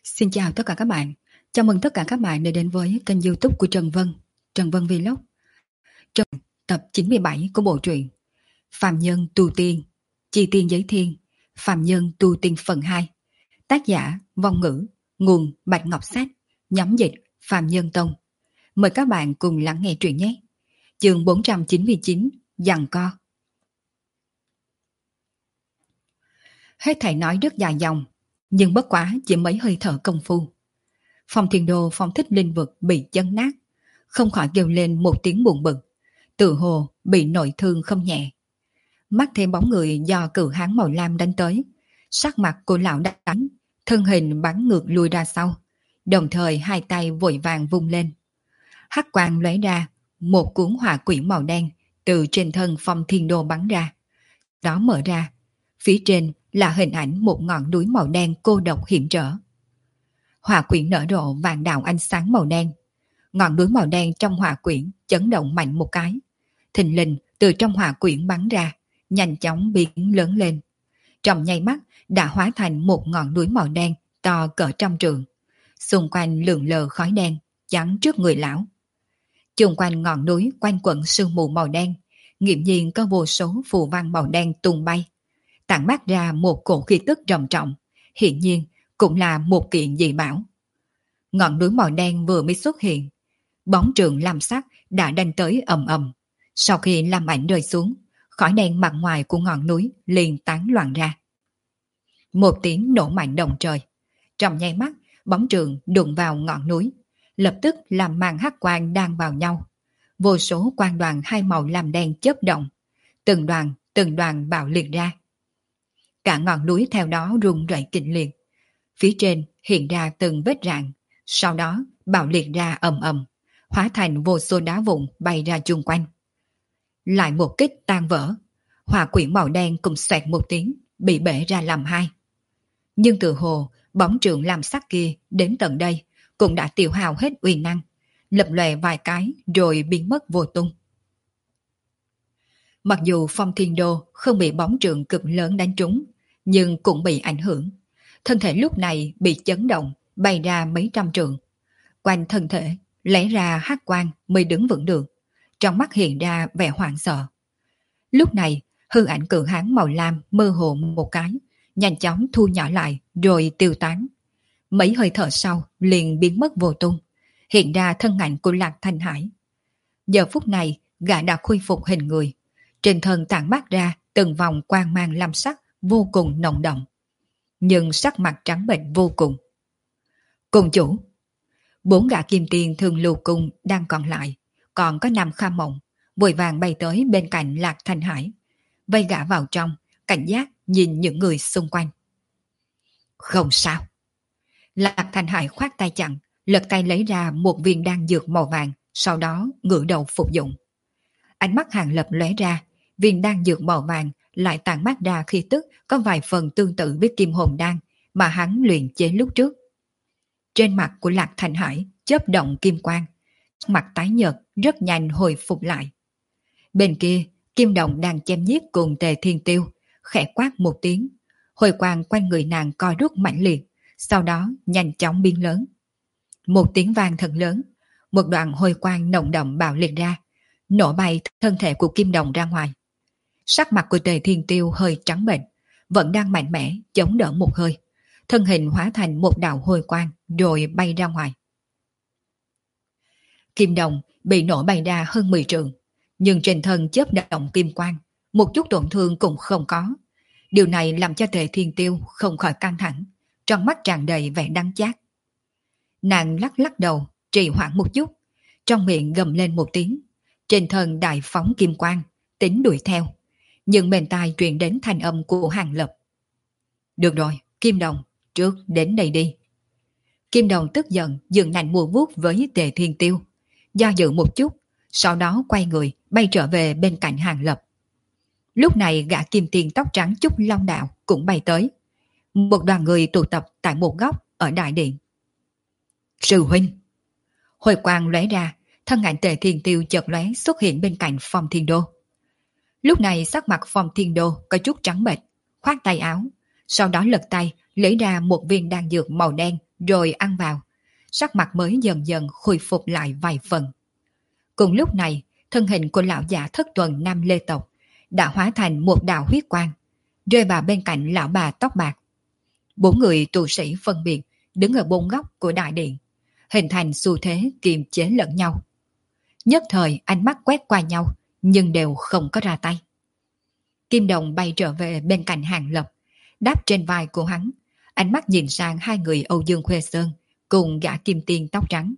Xin chào tất cả các bạn. Chào mừng tất cả các bạn đã đến với kênh YouTube của Trần Vân, Trần Vân Vlog. Trần tập 97 của bộ truyện Phàm Nhân Tu Tiên, Chi Tiên Giới Thiên, Phàm Nhân Tu Tiên phần 2. Tác giả Vong Ngữ, nguồn Bạch Ngọc Sách, nhóm dịch Phàm Nhân Tông. Mời các bạn cùng lắng nghe truyện nhé. Chương 499, Giằng co. Hết thảy nói rất dài dòng, nhưng bất quá chỉ mấy hơi thở công phu. Phong Thiên Đô phong thích linh vực bị chấn nát, không khỏi kêu lên một tiếng buồn bực, tự hồ bị nội thương không nhẹ. Mắt thêm bóng người do cự hán màu lam đánh tới, sắc mặt của lão đánh, thân hình bắn ngược lui ra sau, đồng thời hai tay vội vàng vung lên. Hắc quang lóe ra, một cuốn hỏa quỷ màu đen từ trên thân Phong Thiên Đô bắn ra. Đó mở ra, phía trên là hình ảnh một ngọn núi màu đen cô độc hiểm trở. Hỏa quyển nở rộ vàng đạo ánh sáng màu đen. Ngọn núi màu đen trong hỏa quyển chấn động mạnh một cái. Thình lình từ trong hỏa quyển bắn ra, nhanh chóng biến lớn lên. Trong nháy mắt đã hóa thành một ngọn núi màu đen to cỡ trăm trượng. Xung quanh lượn lờ khói đen, chắn trước người lão. Chung quanh ngọn núi quanh quẩn sương mù màu đen, nghiễm nhiên có vô số phù văn màu đen tung bay, tản mát ra một cổ khí tức trầm trọng, hiển nhiên cũng là một kiện dị bảo. Ngọn núi màu đen vừa mới xuất hiện, bóng trường lam sắc đã đánh tới ầm ầm. Sau khi lam ảnh rơi xuống, khói đen mặt ngoài của ngọn núi liền tán loạn ra. Một tiếng nổ mạnh động trời, trong nháy mắt bóng trường đụng vào ngọn núi, lập tức làm màn hắc quang đan vào nhau. Vô số quang đoàn hai màu lam đen chớp động, từng đoàn bạo liệt ra. Cả ngọn núi theo đó rung rẩy kịch liệt. Phía trên hiện ra từng vết rạn, sau đó bạo liệt ra ầm ầm, hóa thành vô số đá vụn bay ra chung quanh. Lại một kích tan vỡ, hỏa quyển màu đen cùng xoẹt một tiếng, bị bể ra làm hai. Nhưng từ hồ, bóng trường lam sắc kia đến tận đây cũng đã tiêu hao hết uy năng, lập lòe vài cái rồi biến mất vô tung. Mặc dù Phong Thiên Đô không bị bóng trường cực lớn đánh trúng, nhưng cũng bị ảnh hưởng. Thân thể lúc này bị chấn động, bay ra mấy trăm trượng. Quanh thân thể, lẽ ra hắc quang mới đứng vững được. Trong mắt hiện ra vẻ hoảng sợ. Lúc này, hư ảnh cự hán màu lam mơ hồ một cái, nhanh chóng thu nhỏ lại rồi tiêu tán. Mấy hơi thở sau liền biến mất vô tung, hiện ra thân ảnh của Lạc Thanh Hải. Giờ phút này, gã đã khôi phục hình người. Trên thân tản mát ra từng vòng quang mang lam sắc vô cùng nồng đậm, nhưng sắc mặt trắng bệch vô cùng. Cùng chủ, 4 gã kim tiền thường lưu cung đang còn lại, còn có 5 Kha Mộng, vội vàng bay tới bên cạnh Lạc Thanh Hải, vây gã vào trong, cảnh giác nhìn những người xung quanh. Không sao. Lạc Thanh Hải khoát tay chặn, lật tay lấy ra một viên đan dược màu vàng, sau đó ngửa đầu phục dụng. Ánh mắt Hàng Lập lóe ra, viên đan dược màu vàng lại tàn mát ra khí tức có vài phần tương tự với kim hồn đan mà hắn luyện chế lúc trước. Trên mặt của Lạc Thanh Hải chớp động kim quang, mặt tái nhợt rất nhanh hồi phục lại. Bên kia, Kim Đồng đang chém giết cùng Tề Thiên Tiêu, khẽ quát một tiếng, hồi quang quanh người nàng co rút mãnh liệt, sau đó nhanh chóng biến lớn. Một tiếng vang thật lớn, một đoạn hồi quang nồng đậm bạo liệt ra, nổ bay thân thể của Kim Đồng ra ngoài. Sắc mặt của Tề Thiên Tiêu hơi trắng bệch, vẫn đang mạnh mẽ chống đỡ một hơi, thân hình hóa thành một đạo hồi quang rồi bay ra ngoài. Kim Đồng bị nổ bay ra hơn 10 trượng, nhưng trên thân chớp động kim quang, một chút tổn thương cũng không có. Điều này làm cho Tề Thiên Tiêu không khỏi căng thẳng, trong mắt tràn đầy vẻ đắng chát. Nàng lắc lắc đầu, trì hoãn một chút, trong miệng gầm lên một tiếng, trên thân đại phóng kim quang, tính đuổi theo. Nhưng bên tai truyền đến thanh âm của Hàng Lập. Được rồi, Kim Đồng, trước đến đây đi. Kim Đồng tức giận dừng nành mùa vuốt với Tề Thiên Tiêu, do dự một chút, sau đó quay người bay trở về bên cạnh Hàng Lập. Lúc này gã kim tiền tóc trắng Trúc Long Đạo cũng bay tới. Một đoàn người tụ tập tại một góc ở đại điện. Sư huynh. Hồi quang lóe ra, thân ảnh Tề Thiên Tiêu chợt lóe xuất hiện bên cạnh Phong Thiên Đô. Lúc này sắc mặt Phong Thiên Đô có chút trắng bệch, khoát tay áo, sau đó lật tay lấy ra một viên đan dược màu đen rồi ăn vào, sắc mặt mới dần dần khôi phục lại vài phần. Cùng lúc này, thân hình của lão già thất tuần Nam Lê tộc đã hóa thành một đạo huyết quang, rơi vào bên cạnh lão bà tóc bạc. Bốn người tu sĩ phân biệt đứng ở bốn góc của đại điện, hình thành xu thế kiềm chế lẫn nhau. Nhất thời ánh mắt quét qua nhau, nhưng đều không có ra tay. Kim Đồng bay trở về bên cạnh Hàng Lập, đáp trên vai của hắn, ánh mắt nhìn sang hai người Âu Dương Khuê Sơn cùng gã kim tiên tóc trắng.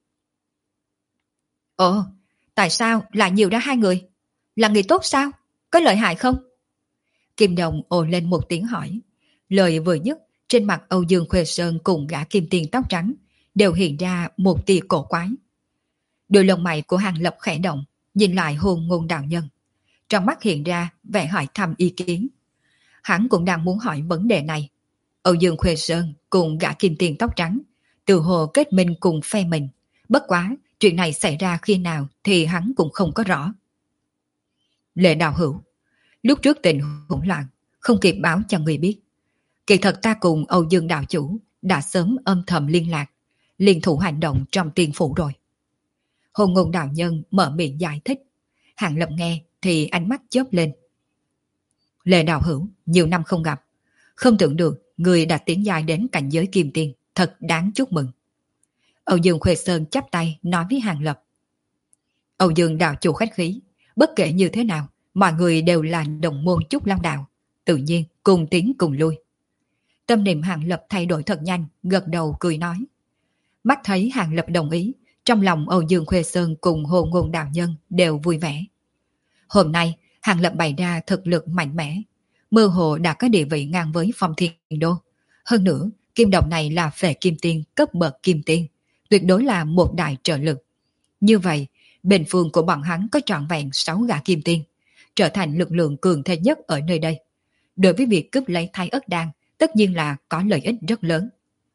Ồ, tại sao lại nhiều ra hai người? Là người tốt sao? Có lợi hại không? Kim Đồng ồ lên một tiếng hỏi. Lời vừa dứt, trên mặt Âu Dương Khuê Sơn cùng gã kim tiên tóc trắng đều hiện ra một tia cổ quái. Đôi lông mày của Hàng Lập khẽ động, nhìn lại Hôn Ngôn đạo nhân. Trong mắt hiện ra vẻ hỏi thăm ý kiến. Hắn cũng đang muốn hỏi vấn đề này. Âu Dương Khuê Sơn cùng gã kim tiền tóc trắng từ hồ kết minh cùng phe mình. Bất quá, chuyện này xảy ra khi nào thì hắn cũng không có rõ. Lệ Đạo Hữu, lúc trước tình hỗn loạn, không kịp báo cho người biết. Kỳ thật ta cùng Âu Dương đạo chủ đã sớm âm thầm liên lạc, liên thủ hành động trong tiên phủ rồi. Hôn Ngôn đạo nhân mở miệng giải thích. Hàng Lập nghe thì ánh mắt chớp lên. Lệ Đạo Hữu, nhiều năm không gặp, không tưởng được người đã tiến dài đến cảnh giới kim tiên, thật đáng chúc mừng. Âu Dương Khuê Sơn chắp tay nói với Hàng Lập. Âu Dương đạo chủ khách khí, bất kể như thế nào, mọi người đều là đồng môn Trúc Long đạo, tự nhiên cùng tiến cùng lui. Tâm niệm Hàng Lập thay đổi thật nhanh, gật đầu cười nói. Mắt thấy Hàng Lập đồng ý, trong lòng Âu Dương Khuê Sơn cùng Hồ Ngôn đạo nhân đều vui vẻ. Hôm nay, Hàng Lập bày ra thực lực mạnh mẽ, mơ hồ đã có địa vị ngang với Phong Thiên Đô. Hơn nữa, kim đồng này là phệ kim tiên cấp bậc kim tiên, tuyệt đối là một đại trợ lực. Như vậy, bên phương của bọn hắn có trọn vẹn 6 gã kim tiên, trở thành lực lượng cường thế nhất ở nơi đây. Đối với việc cướp lấy Thái Ất Đan, tất nhiên là có lợi ích rất lớn.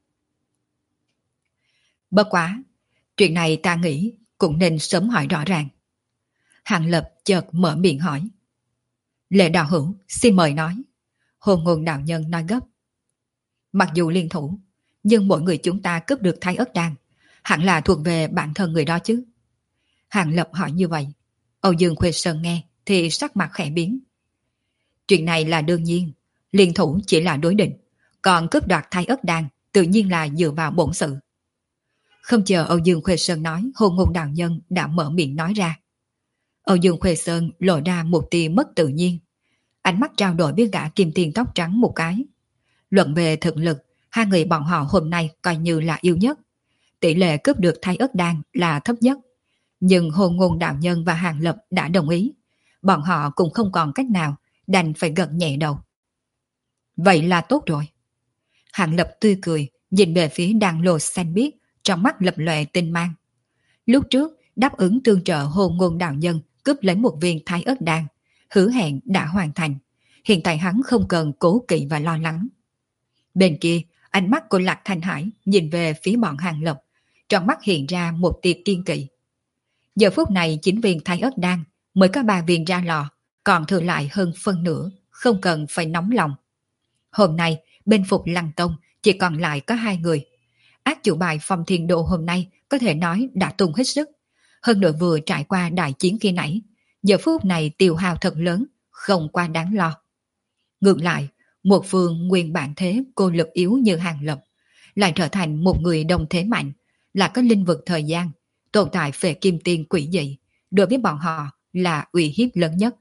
Bất quá, chuyện này ta nghĩ cũng nên sớm hỏi rõ ràng. Hàng Lập chợt mở miệng hỏi. Lệ Đạo Hữu, xin mời nói. Hồn Ngôn đạo nhân nói gấp. Mặc dù liên thủ, nhưng mỗi người chúng ta cướp được Thái Ất Đan, hẳn là thuộc về bản thân người đó chứ. Hàng Lập hỏi như vậy. Âu Dương Khuê Sơn nghe thì sắc mặt khẽ biến. Chuyện này là đương nhiên, liên thủ chỉ là đối định, còn cướp đoạt Thái Ất Đan tự nhiên là dựa vào bổn sự. Không chờ Âu Dương Khuê Sơn nói, Hồn Ngôn đạo nhân đã mở miệng nói ra. Âu Dương Khuê Sơn lộ ra một tia mất tự nhiên, ánh mắt trao đổi với gã kim tiền tóc trắng một cái. Luận về thực lực, hai người bọn họ hôm nay coi như là yếu nhất. Tỷ lệ cướp được Thái Ất Đan là thấp nhất. Nhưng Hồn Ngôn đạo nhân và Hàng Lập đã đồng ý. Bọn họ cũng không còn cách nào, đành phải gật nhẹ đầu. Vậy là tốt rồi. Hàng Lập tươi cười, nhìn về phía đàn lô xanh biếc, trong mắt lập lòe tinh mang. Lúc trước, đáp ứng tương trợ Hồn Ngôn đạo nhân cướp lấy một viên Thái Ất Đan, hứa hẹn đã hoàn thành. Hiện tại hắn không cần cố kỵ và lo lắng. Bên kia, ánh mắt của Lạc Thanh Hải nhìn về phía bọn Hàng Lập, trong mắt hiện ra một tia kiên kỵ. Giờ phút này 9 viên Thái Ất Đan mới có 3 viên ra lò, còn thừa lại hơn phân nửa, không cần phải nóng lòng. Hôm nay, bên Phục Lăng Tông chỉ còn lại có 2 người. Ác chủ bài Phong Thiên Đô hôm nay có thể nói đã tung hết sức. Hơn nữa vừa trải qua đại chiến khi nãy, giờ phút này tiêu hao thật lớn, không quá đáng lo. Ngược lại, một phương nguyên bản thế cô lực yếu như Hàng Lập, lại trở thành một người đồng thế mạnh, là có linh vực thời gian, tồn tại về kim tiên quỷ dị, đối với bọn họ là uy hiếp lớn nhất.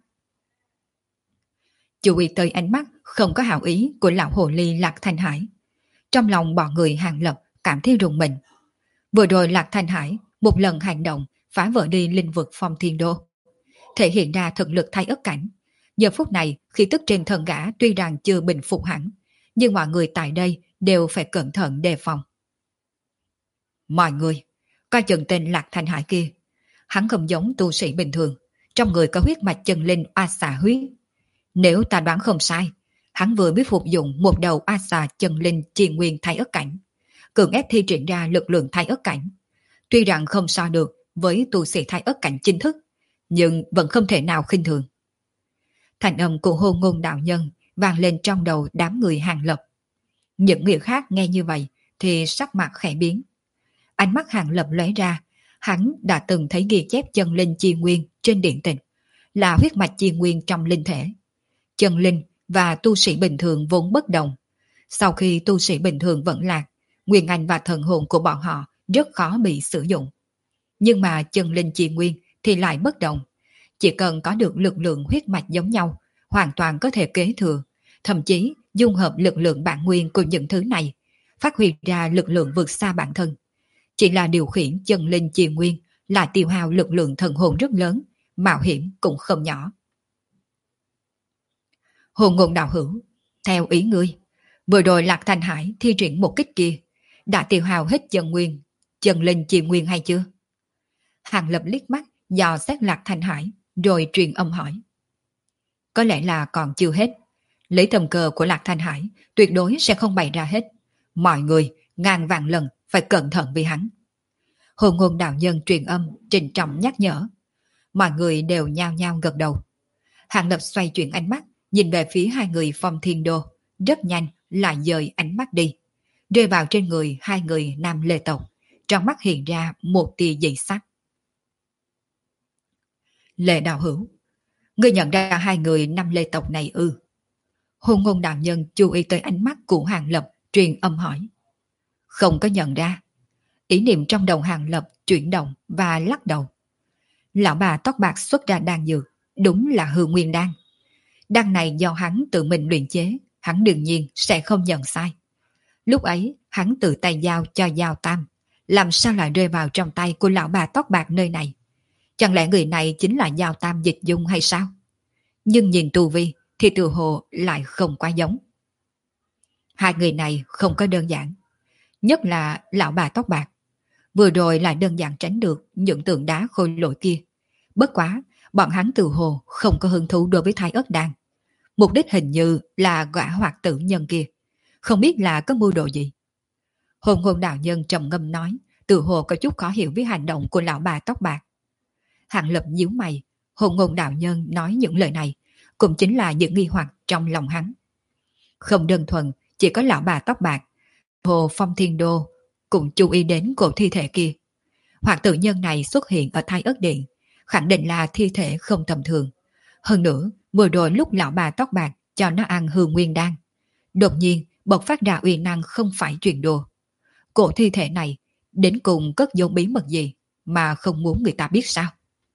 Chú ý tới ánh mắt không có hảo ý của lão hồ ly Lạc Thanh Hải. Trong lòng bọn người Hàng Lập cảm thấy rùng mình. Vừa rồi Lạc Thanh Hải một lần hành động phá vỡ đi linh vực Phong Thiên Đô, thể hiện ra thực lực Thái Ất cảnh. Giờ phút này khi tức trên thân gã tuy rằng chưa bình phục hẳn, nhưng mọi người tại đây đều phải cẩn thận đề phòng. Mọi người, coi chừng tên Lạc Thanh Hải kia. Hắn không giống tu sĩ bình thường, trong người có huyết mạch chân linh oa xà huyết. Nếu ta đoán không sai, hắn vừa biết phục dụng một đầu oa xà chân linh triền nguyên Thái Ất cảnh, cường ép thi triển ra lực lượng Thái Ất cảnh. Tuy rằng không so được với tu sĩ Thái Ất cảnh chính thức, nhưng vẫn không thể nào khinh thường. Thành âm của Hồn Ngôn đạo nhân vang lên trong đầu đám người Hàng Lập. Những người khác nghe như vậy thì sắc mặt khẽ biến. Ánh mắt Hàng Lập lóe ra, hắn đã từng thấy ghi chép chân linh chi nguyên trên điện tịch, là huyết mạch chi nguyên trong linh thể. Chân linh và tu sĩ bình thường vốn bất đồng. Sau khi tu sĩ bình thường vẫn lạc, nguyên anh và thần hồn của bọn họ rất khó bị sử dụng. Nhưng mà chân linh chi nguyên thì lại bất đồng. Chỉ cần có được lực lượng huyết mạch giống nhau, hoàn toàn có thể kế thừa, thậm chí dung hợp lực lượng bản nguyên của những thứ này, phát huy ra lực lượng vượt xa bản thân. Chỉ là điều khiển chân linh chi nguyên là tiêu hao lực lượng thần hồn rất lớn, mạo hiểm cũng không nhỏ. Hồn ngôn đạo hữu, theo ý ngươi, vừa rồi Lạc Thanh Hải thi triển một kích kia, đã tiêu hao hết chân linh chi nguyên hay chưa? Hàng Lập liếc mắt, dò xét Lạc Thanh Hải, rồi truyền âm hỏi. Có lẽ là còn chưa hết. Lấy tầm cờ của Lạc Thanh Hải, tuyệt đối sẽ không bày ra hết. Mọi người, ngàn vạn lần, phải cẩn thận vì hắn. Hồn ngôn đạo nhân truyền âm, trịnh trọng nhắc nhở. Mọi người đều nhao nhao gật đầu. Hàng Lập xoay chuyển ánh mắt, nhìn về phía hai người Phong Thiên Đô, rất nhanh lại dời ánh mắt đi, rơi vào trên người hai người nam lê tộc, trong mắt hiện ra một tia dị sắc. Lệ đạo hữu, ngươi nhận ra hai người nam lê tộc này ư? Hồn ngôn đạo nhân chú ý tới ánh mắt của Hàng Lập, truyền âm hỏi. Không có nhận ra. Ý niệm trong đầu Hàng Lập chuyển động và lắc đầu. Lão bà tóc bạc xuất ra đan dược, đúng là hư nguyên đan. Đan này do hắn tự mình luyện chế, hắn đương nhiên sẽ không nhận sai. Lúc ấy, hắn tự tay giao cho Giao Tam, làm sao lại rơi vào trong tay của lão bà tóc bạc nơi này? Chẳng lẽ người này chính là Giao Tam Dịch Dung hay sao? Nhưng nhìn tu vi thì tự hồ lại không quá giống. Hai người này không có đơn giản. Nhất là lão bà tóc bạc. Vừa rồi lại đơn giản tránh được những tượng đá khôi lỗi kia. Bất quá, bọn hắn tự hồ không có hứng thú đối với Thái Ất Đan. Mục đích hình như là gã hoạt tử nhân kia. Không biết là có mưu đồ gì. Hồn ngôn đạo nhân trầm ngâm nói, tự hồ có chút khó hiểu với hành động của lão bà tóc bạc. Hàng Lập nhíu mày, hồn ngôn đạo nhân nói những lời này, cũng chính là những nghi hoặc trong lòng hắn. Không đơn thuần, chỉ có lão bà tóc bạc, Hồ Phong Thiên Đô cũng chú ý đến cổ thi thể kia. Hoạt tử nhân này xuất hiện ở Thái Ất Điện, khẳng định là thi thể không tầm thường. Hơn nữa, vừa rồi lúc lão bà tóc bạc cho nó ăn hương nguyên đan, đột nhiên bộc phát ra uy năng không phải truyền đùa. Cổ thi thể này đến cùng cất giấu bí mật gì mà không muốn người ta biết sao?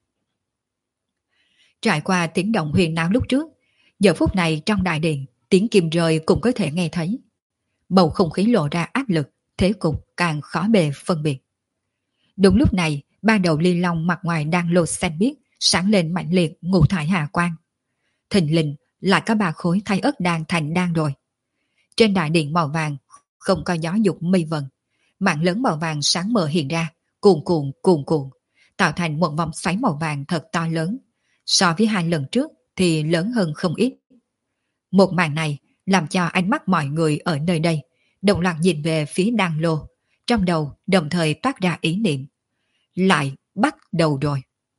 Trải qua tiếng động huyền náo lúc trước, giờ phút này trong đại điện, tiếng kim rơi cũng có thể nghe thấy. Bầu không khí lộ ra áp lực, thế cục càng khó bề phân biệt. Đúng lúc này, ba đầu ly long mặt ngoài đang lột xanh biếc, sáng lên mạnh liệt ngũ thải hà quang. Thình lình lại có ba khối Thái Ất đan thành đan rồi. Trên đại điện màu vàng, không có gió dục mây vần, mạng lớn màu vàng sáng mờ hiện ra, cuồn cuộn, tạo thành một vòng xoáy màu vàng thật to lớn. So với hai lần trước thì lớn hơn không ít. Một màn này làm cho ánh mắt mọi người ở nơi đây đồng loạt nhìn về phía đan lô, trong đầu đồng thời toát ra ý niệm. Lại bắt đầu rồi.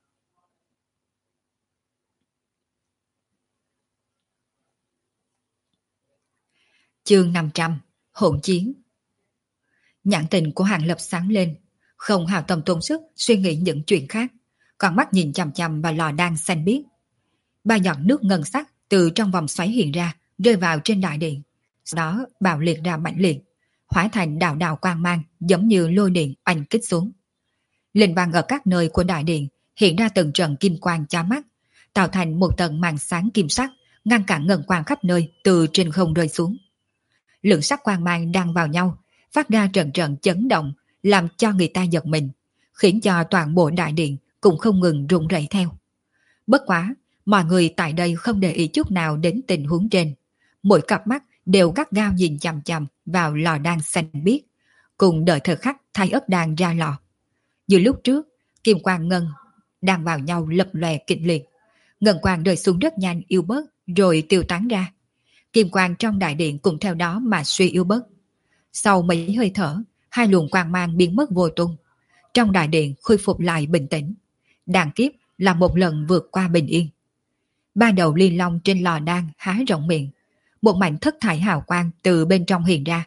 Chương 500, hỗn chiến. Nhãn tình của Hàng Lập sáng lên, không hào tâm tốn sức suy nghĩ những chuyện khác, còn mắt nhìn chằm chằm vào lò đan xanh biếc. Ba giọt nước ngân sắc từ trong vòng xoáy hiện ra, rơi vào trên đại điện, sau đó bạo liệt ra mãnh liệt, hóa thành đạo đạo quang mang giống như lôi điện oanh kích xuống. Linh vàng ở các nơi của đại điện hiện ra từng trận kim quang chói mắt, tạo thành một tầng màn sáng kim sắc, ngăn cản ngân quang khắp nơi từ trên không rơi xuống. Lượng sắc quang mang đang vào nhau, phát ra trận trận chấn động, làm cho người ta giật mình, khiến cho toàn bộ đại điện cũng không ngừng rung rẩy theo. Bất quá, mọi người tại đây không để ý chút nào đến tình huống trên. Mỗi cặp mắt đều gắt gao nhìn chằm chằm vào lò đan xanh biếc, cùng đợi thời khắc Thái Ất đan ra lò. Như lúc trước, kim quang ngân đang vào nhau lập lòe kịch liệt. Ngân quang rơi xuống rất nhanh yếu bớt rồi tiêu tán ra. Kim quang trong đại điện cũng theo đó mà suy yếu bớt. Sau mấy hơi thở, hai luồng quang mang biến mất vô tung. Trong đại điện khôi phục lại bình tĩnh. Đàn kiếp là một lần vượt qua bình yên. Ba đầu liên long trên lò đan há rộng miệng. Một mảnh thất thải hào quang từ bên trong hiện ra.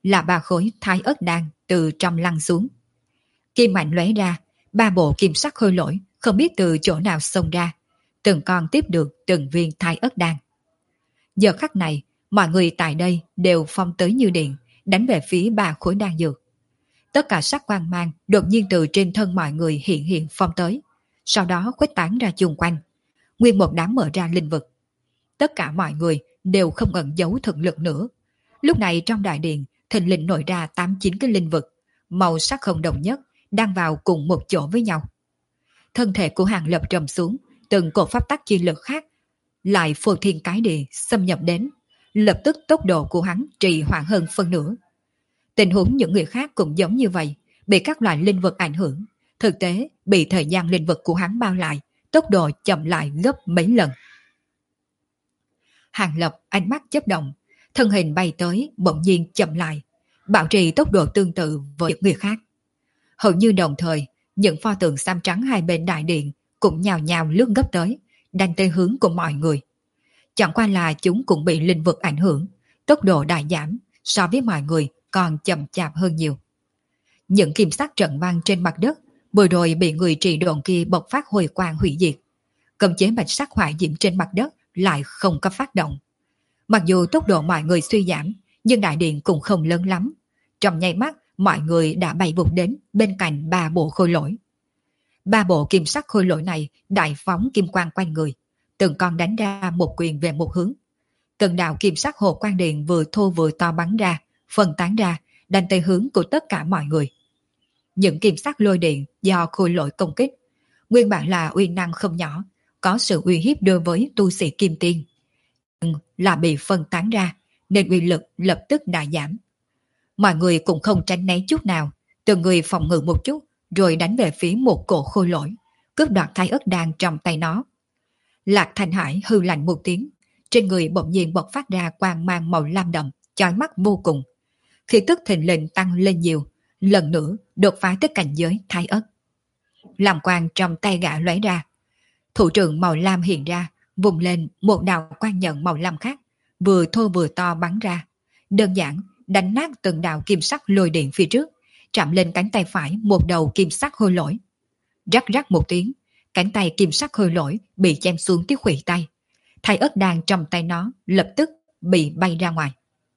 là ba khối thái ớt đan từ trong lăn xuống. Kim mạnh lóe ra, ba bộ kim sắc khôi lỗi không biết từ chỗ nào xông ra, từng con tiếp được từng viên thái ớt đan. Giờ khắc này, mọi người tại đây đều phong tới như điện, đánh về phía ba khối đan dược. Tất cả sắc quang mang đột nhiên từ trên thân mọi người hiện hiện phong tới, sau đó khuếch tán ra chung quanh. Nguyên một đám mở ra linh vực. Tất cả mọi người đều không ẩn giấu thực lực nữa. Lúc này trong đại điện, thình lình nổi ra 8-9 cái linh vực, màu sắc không đồng nhất, đang vào cùng một chỗ với nhau. Thân thể của Hàng Lập trầm xuống, từng cột pháp tắc chi lực khác lại phô thiên cái địa xâm nhập đến, lập tức tốc độ của hắn trì hoãn hơn phân nửa. Tình huống những người khác cũng giống như vậy, bị các loại linh vật ảnh hưởng, thực tế bị thời gian linh vật của hắn bao lại, tốc độ chậm lại gấp mấy lần. Hàng Lập ánh mắt chớp động, thân hình bay tới bỗng nhiên chậm lại, bảo trì tốc độ tương tự với những người khác. Hầu như đồng thời, những pho tượng xám trắng hai bên đại điện cũng nhào nhào lướt gấp tới, đánh tới hướng của mọi người. Chẳng qua là chúng cũng bị linh vực ảnh hưởng, tốc độ đại giảm, so với mọi người còn chậm chạp hơn nhiều. Những kim sắc trận văn trên mặt đất vừa rồi bị người trì độn kia bộc phát hồi quang hủy diệt. Cấm chế bạch sắc hỏa diễm trên mặt đất lại không có phát động. Mặc dù tốc độ mọi người suy giảm, nhưng đại điện cũng không lớn lắm. Trong nháy mắt, mọi người đã bay vụt đến bên cạnh ba bộ khôi lỗi. Ba bộ kim sắc khôi lỗi này đại phóng kim quang quanh người, từng con đánh ra một quyền về một hướng. Từng đạo kim sắc hồ quang điện vừa thô vừa to bắn ra, phân tán ra, đánh tới hướng của tất cả mọi người. Những kim sắc lôi điện do khôi lỗi công kích, nguyên bản là uy năng không nhỏ, có sự uy hiếp đối với tu sĩ kim tiên, nhưng là bị phân tán ra, nên uy lực lập tức đại giảm. Mọi người cũng không tránh né chút nào, từng người phòng ngự một chút, rồi đánh về phía một cổ khôi lỗi, cướp đoạt thái ớt đan trong tay nó. Lạc Thanh Hải hư lạnh một tiếng, trên người bỗng nhiên bộc phát ra quang mang màu lam đậm, chói mắt vô cùng. Khí tức thịnh lệnh tăng lên nhiều, lần nữa đột phá tới cảnh giới thái ớt. Làm quang trong tay gã lóe ra, thủ trưởng màu lam hiện ra, vùng lên một đạo quang nhận màu lam khác, vừa thô vừa to bắn ra, đơn giản đánh nát từng đạo kim sắc lôi điện phía trước, chạm lên cánh tay phải một đầu kim sắc khôi lỗi. Rắc rắc một tiếng, cánh tay kim sắc khôi lỗi bị chém xuống tới khuỷu tay. Thái ớt đan trong tay nó lập tức bị bay ra ngoài.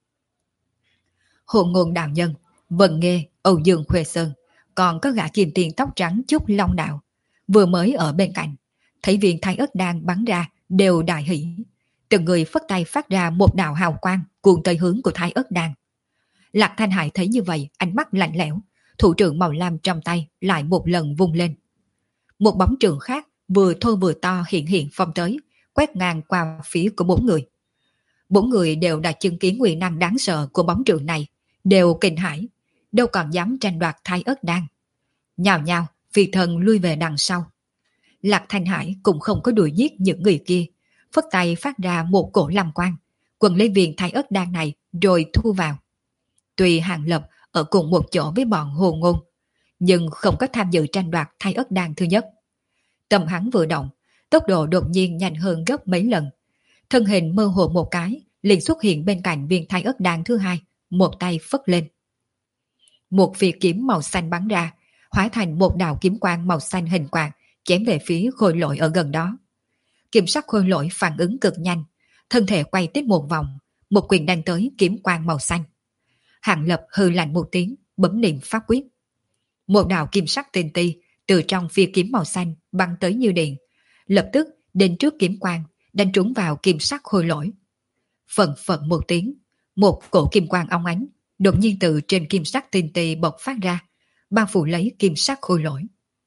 Hồ Ngôn đạo nhân, Vân Nghê, Âu Dương Khuê Sơn, còn có gã kim tiền tóc trắng Trúc Long Đạo, vừa mới ở bên cạnh, thấy viên thái ớt đan bắn ra đều đại hỷ. Từng người phất tay phát ra một đạo hào quang cuồng tới hướng của thái ớt đan. Lạc Thanh Hải thấy như vậy, ánh mắt lạnh lẽo, thủ trưởng màu lam trong tay lại một lần vung lên. Một bóng trường khác vừa thô vừa to hiện hiện phong tới, quét ngang qua phía của bốn người. Bốn người đều đã chứng kiến uy năng đáng sợ của bóng trường này, đều kinh hãi, đâu còn dám tranh đoạt thái ớt đan. Nhào nhào, phi thần lui về đằng sau. Lạc Thanh Hải cũng không có đuổi giết những người kia, phất tay phát ra một cổ lam quang, quần lấy viên thái ớt đan này rồi thu vào. Tuy Hàng Lập ở cùng một chỗ với bọn Hồ Ngôn, nhưng không có tham dự tranh đoạt thái ớt đan thứ nhất. Tâm hắn vừa động, tốc độ đột nhiên nhanh hơn gấp mấy lần. Thân hình mơ hồ một cái, liền xuất hiện bên cạnh viên thái ớt đan thứ hai, một tay phất lên. Một phi kiếm màu xanh bắn ra, hóa thành một đạo kiếm quang màu xanh hình quạt, chém về phía khôi lỗi ở gần đó. Kiểm sắc khôi lỗi phản ứng cực nhanh, thân thể quay tiếp một vòng, một quyền đánh tới kiếm quang màu xanh. Hàng Lập hừ lạnh một tiếng, bấm niệm pháp quyết. Một đạo kim sắc tinh ti từ trong phi kiếm màu xanh bắn tới như điện, lập tức đến trước kiếm quang, đánh trúng vào kim sắc khôi lỗi. Phận phận một tiếng, một cổ kim quang óng ánh đột nhiên từ trên kim sắc tinh ti bộc phát ra, bao phủ lấy kim sắc khôi lỗi.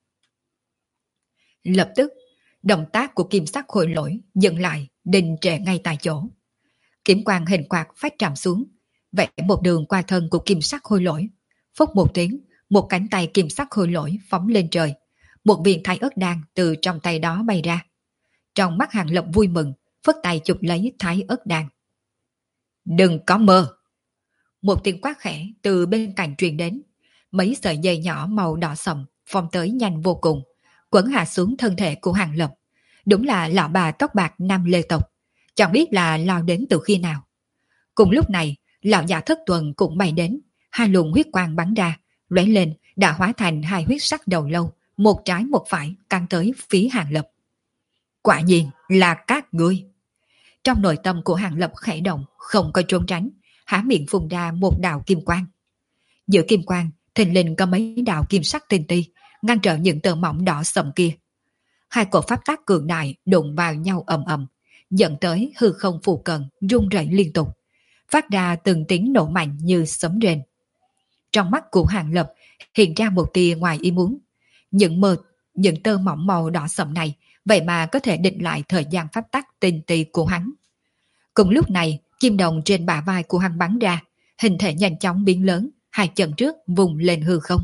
Lập tức, động tác của kim sắc khôi lỗi dừng lại, đình trệ ngay tại chỗ. Kiếm quang hình quạt phát trạm xuống, vẽ một đường qua thân của kim sắc khôi lỗi. Phốc một tiếng, một cánh tay kim sắc khôi lỗi phóng lên trời, một viên thái ớt đan từ trong tay đó bay ra. Trong mắt Hàng Lập vui mừng, phất tay chụp lấy thái ớt đan. Đừng có mơ! Một tiếng quát khẽ từ bên cạnh truyền đến, mấy sợi dây nhỏ màu đỏ sậm phong tới nhanh vô cùng, quấn hạ xuống thân thể của Hàng Lập. Đúng là lão bà tóc bạc Nam Lê tộc, chẳng biết là lao đến từ khi nào. Cùng lúc này, lão già Thất Tuần cũng bay đến, Hai luồng huyết quang bắn ra, lóe lên đã hóa thành hai huyết sắc đầu lâu, một trái một phải căng tới phía Hàng Lập. Quả nhiên là các ngươi. Trong nội tâm của Hàng Lập khẽ động, không có trốn tránh, há miệng phun ra một đạo kim quang. Giữa kim quang, thình lình có mấy đạo kim sắc tinh ti, ngăn trở những tơ mỏng đỏ sậm kia. Hai cổ pháp tác cường đại đụng vào nhau ầm ầm, dẫn tới hư không phù cận rung rẩy liên tục, phát ra từng tiếng nổ mạnh như sấm rền. Trong mắt của Hàng Lập hiện ra một tia ngoài ý muốn. Những tơ mỏng màu đỏ sậm này vậy mà có thể định lại thời gian pháp tắc tinh tì của hắn. Cùng lúc này, kim đồng trên bả vai của hắn bắn ra, hình thể nhanh chóng biến lớn, hai chân trước vùng lên hư không.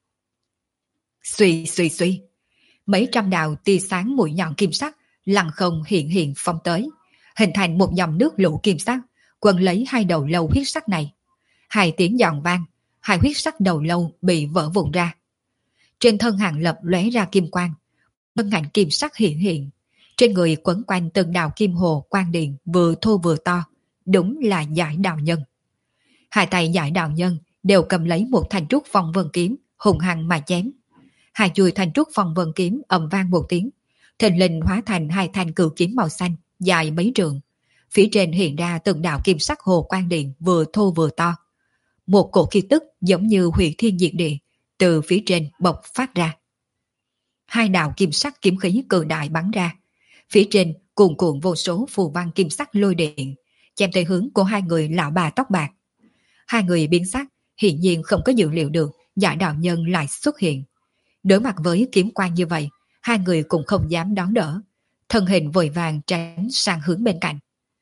Xuy xuy xuy, mấy trăm đạo tia sáng mũi nhọn kim sắc lặng không hiện hiện phong tới, hình thành một dòng nước lũ kim sắc quấn lấy hai đầu lâu huyết sắc này. Hai tiếng giòn vang, hai huyết sắc đầu lâu bị vỡ vụn ra. Trên thân Hàng Lập lóe ra kim quang, thân ảnh kim sắc hiện hiện, trên người quấn quanh từng đạo kim hồ quang điện vừa thô vừa to, đúng là Giải Đạo Nhân. Hai tay Giải Đạo Nhân đều cầm lấy một thanh trúc phong vân kiếm, hùng hăng mà chém. Hai chuôi thanh trúc phong vân kiếm ầm vang một tiếng, thình lình hóa thành hai thanh cự kiếm màu xanh dài mấy trượng. Phía trên hiện ra từng đạo kim sắc hồ quang điện vừa thô vừa to. Một cổ khí tức giống như hủy thiên diệt địa từ phía trên bộc phát ra. Hai đạo kim sắc kiếm khí cường đại bắn ra, phía trên cuồn cuộn vô số phù văn kim sắc lôi điện, chém tới hướng của hai người lão bà tóc bạc. Hai người biến sắc, hiển nhiên không có dự liệu được Giải Đạo Nhân lại xuất hiện. Đối mặt với kiếm quang như vậy, hai người cũng không dám đón đỡ, thân hình vội vàng tránh sang hướng bên cạnh.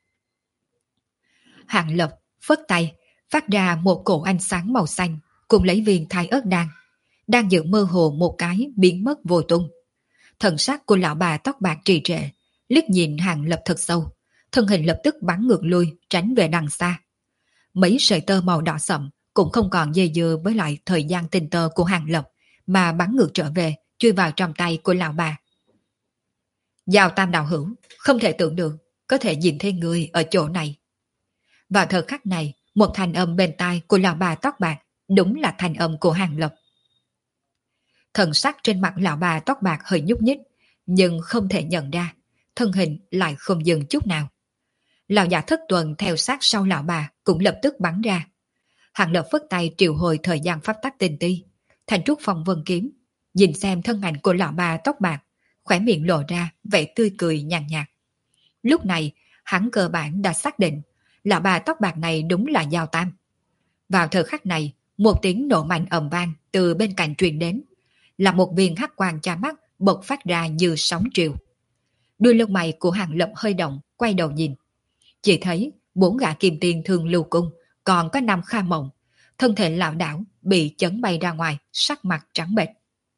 Hàng Lập phất tay, phát ra một cổ ánh sáng màu xanh, cùng lấy viên thái ớt đan, đang giữ mơ hồ một cái biến mất vô tung. Thần sắc của lão bà tóc bạc trì trệ, liếc nhìn Hàng Lập thật sâu, thân hình lập tức bắn ngược lui, tránh về đằng xa. Mấy sợi tơ màu đỏ sậm cũng không còn dây dưa với lại thời gian tình tơ của Hàng Lập, mà bắn ngược trở về, chui vào trong tay của lão bà. Giao Tam đạo hữu, không thể tưởng được có thể nhìn thấy người ở chỗ này. Vào thời khắc này, một thanh âm bên tai của lão bà tóc bạc đúng là thanh âm của Hàng Lập. Thần sắc trên mặt lão bà tóc bạc hơi nhúc nhích, nhưng không thể nhận ra, thân hình lại không dừng chút nào. Lão giả Thất Tuần theo sát sau lão bà cũng lập tức bắn ra. Hàng Lập phất tay triệu hồi thời gian pháp tắc tinh ti, thành trúc phong vân kiếm, nhìn xem thân ảnh của lão bà tóc bạc, khóe miệng lộ ra vẻ tươi cười nhàn nhạt. Lúc này, hắn cơ bản đã xác định, lão bà tóc bạc này đúng là Giao Tam. Vào thời khắc này, một tiếng nổ mạnh ầm vang từ bên cạnh truyền đến, là một viên hắc quang cha mắt bộc phát ra như sóng triều. Đuôi lông mày của Hàng Lập hơi động, quay đầu nhìn. Chỉ thấy 4 gã kim tiền thường lưu cung, còn có 5 Kha Mộng, thân thể lão đảo bị chấn bay ra ngoài, sắc mặt trắng bệch.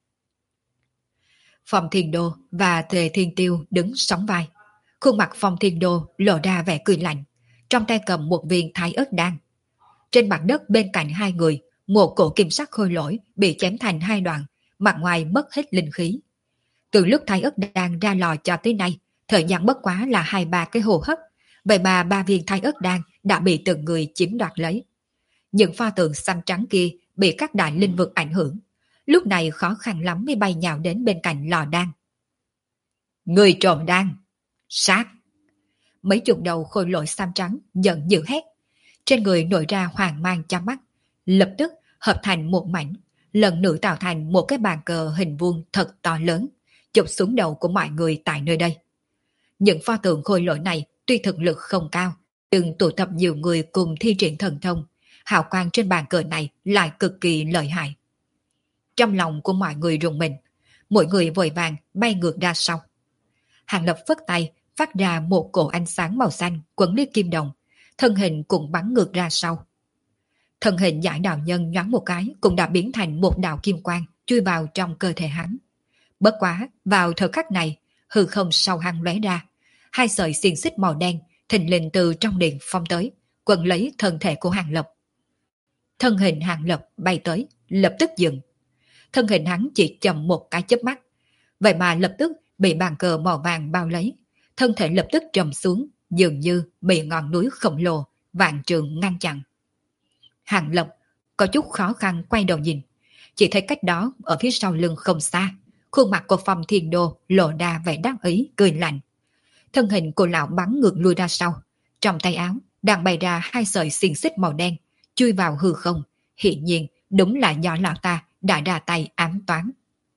Phong Thiên Đô và Tề Thiên Tiêu đứng sóng vai. Khuôn mặt Phong Thiên Đô lộ ra vẻ cười lạnh, trong tay cầm một viên thái ớt đan. Trên mặt đất bên cạnh hai người, một cổ kim sắc khôi lỗi bị chém thành hai đoạn, mặt ngoài mất hết linh khí. Từ lúc thái ớt đan ra lò cho tới nay, thời gian bất quá là 2-3 cái hô hấp, vậy mà 3 viên thái ớt đan đã bị từng người chiếm đoạt lấy. Những pho tượng xanh trắng kia bị các đại linh vực ảnh hưởng, lúc này khó khăn lắm mới bay nhào đến bên cạnh lò đan. Người trộm đan, sát! Mấy chục đầu khôi lỗi xanh trắng giận dữ hét, trên người nổi ra hoàng mang cho mắt, lập tức hợp thành một mảnh, lần nữa tạo thành một cái bàn cờ hình vuông thật to lớn, chụp xuống đầu của mọi người tại nơi đây. Những pho tượng khôi lỗi này tuy thực lực không cao, nhưng tụ tập nhiều người cùng thi triển thần thông, hào quang trên bàn cờ này lại cực kỳ lợi hại. Trong lòng của mọi người rùng mình, mỗi người vội vàng bay ngược ra sau. Hàng Lập phất tay, phát ra một cổ ánh sáng màu xanh quấn lấy kim đồng, thân hình cũng bắn ngược ra sau. Thân hình Giải Đạo Nhân nhoáng một cái cũng đã biến thành một đạo kim quang chui vào trong cơ thể hắn. Bất quá, vào thời khắc này, hư không sau hắn lóe ra, hai sợi xiềng xích màu đen thình lình từ trong điện phong tới, quấn lấy thân thể của Hàng Lập. Thân hình Hàng Lập bay tới, lập tức dừng. Thân hình hắn chỉ chậm một cái chớp mắt, vậy mà lập tức bị bàn cờ màu vàng bao lấy, thân thể lập tức trầm xuống, dường như bị ngọn núi khổng lồ vạn trượng ngăn chặn. Hàng Lập có chút khó khăn quay đầu nhìn. Chỉ thấy cách đó ở phía sau lưng không xa, khuôn mặt của Phong Thiên Đô lộ ra vẻ đắc ý cười lạnh. Thân hình của lão bắn ngược lui ra sau, trong tay áo đang bày ra hai sợi xiềng xích màu đen chui vào hư không, hiển nhiên đúng là do lão ta đã ra tay ám toán.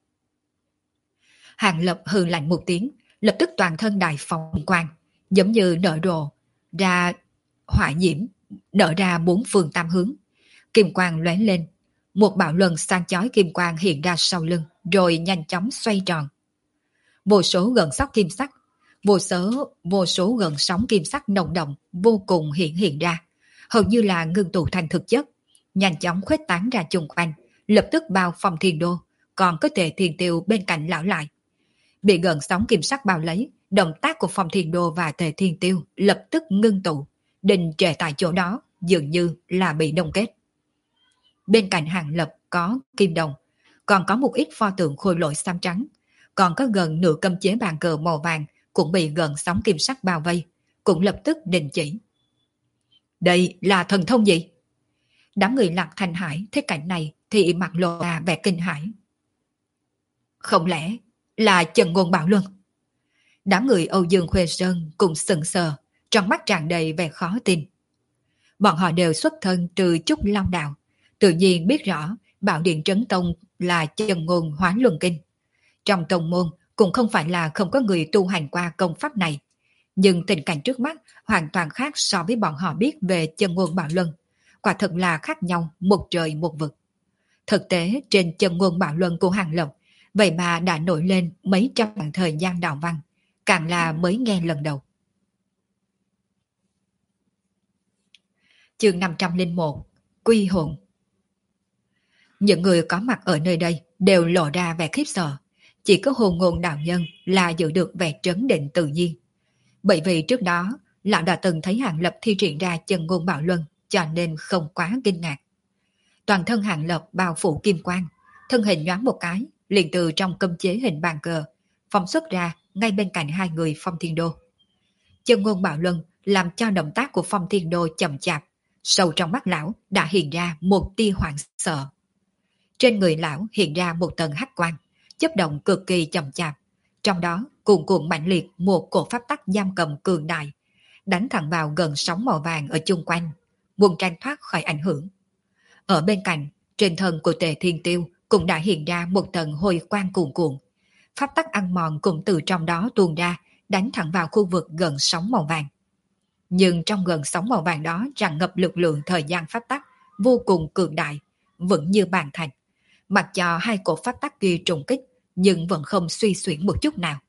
Hàng Lập hừ lạnh một tiếng, lập tức toàn thân đại phong quang, giống như nở rộ ra hỏa diễm, nở ra bốn phương tám hướng. Kim quang lóe lên, một bạo luân sang chói kim quang hiện ra sau lưng, rồi nhanh chóng xoay tròn. Vô số gần sóc kim sắc, vô số gần sóng kim sắc nồng động vô cùng hiện ra, hầu như là ngưng tụ thành thực chất, nhanh chóng khuếch tán ra chung quanh, lập tức bao Phong Thiên Đô, còn có Tề Thiên Tiêu bên cạnh lão lại. Bị gần sóng kim sắc bao lấy, động tác của Phong Thiên Đô và Tề Thiên Tiêu lập tức ngưng tụ, đình trệ tại chỗ đó, dường như là bị đông kết. Bên cạnh Hàng Lập có kim đồng, còn có một ít pho tượng khôi lỗi xám trắng, còn có gần nửa cấm chế bàn cờ màu vàng cũng bị gần sóng kim sắc bao vây, cũng lập tức đình chỉ. Đây là thần thông gì? Đám người Lạc Thanh Hải thấy cảnh này thì mặt lộ ra vẻ kinh hãi. Không lẽ là Chân Ngôn Bảo Luân? Đám người Âu Dương Khuê Sơn cùng sững sờ, trong mắt tràn đầy vẻ khó tin. Bọn họ đều xuất thân từ Trúc Long Đạo, tự nhiên biết rõ Bảo Điện Trấn Tông là Chân Ngôn Hoán Luân Kinh. Trong tông môn cũng không phải là không có người tu hành qua công pháp này, nhưng tình cảnh trước mắt hoàn toàn khác so với bọn họ biết về Chân Ngôn Bảo Luân, quả thật là khác nhau một trời một vực. Thực tế trên Chân Ngôn Bảo Luân của Hàng Lập, vậy mà đã nổi lên mấy trăm vạn thời gian đạo văn, càng là mới nghe lần đầu. Chương 501 Quy Hồn. Những người có mặt ở nơi đây đều lộ ra vẻ khiếp sợ, chỉ có Hồn Ngôn đạo nhân là giữ được vẻ trấn định tự nhiên. Bởi vì trước đó, lão đã từng thấy Hàng Lập thi triển ra Chân Ngôn Bảo Luân, cho nên không quá kinh ngạc. Toàn thân Hàng Lập bao phủ kim quang, thân hình nhoáng một cái, liền từ trong cấm chế hình bàn cờ, phóng xuất ra ngay bên cạnh hai người Phong Thiên Đô. Chân Ngôn Bảo Luân làm cho động tác của Phong Thiên Đô chậm chạp, sâu trong mắt lão đã hiện ra một tia hoảng sợ. Trên người lão hiện ra một tầng hắc quang, chớp động cực kỳ chậm chạp, trong đó cuồn cuộn mạnh liệt một cổ pháp tắc giam cầm cường đại, đánh thẳng vào gần sóng màu vàng ở chung quanh, muốn tranh thoát khỏi ảnh hưởng. Ở bên cạnh, trên thân của Tề Thiên Tiêu cũng đã hiện ra một tầng hồi quang cuồn cuộn, pháp tắc ăn mòn cũng từ trong đó tuôn ra, đánh thẳng vào khu vực gần sóng màu vàng. Nhưng trong gần sóng màu vàng đó tràn ngập lực lượng thời gian pháp tắc vô cùng cường đại, vững như bàn thạch. Mặc cho hai cổ pháp tắc kia trùng kích, nhưng vẫn không suy xuyển một chút nào.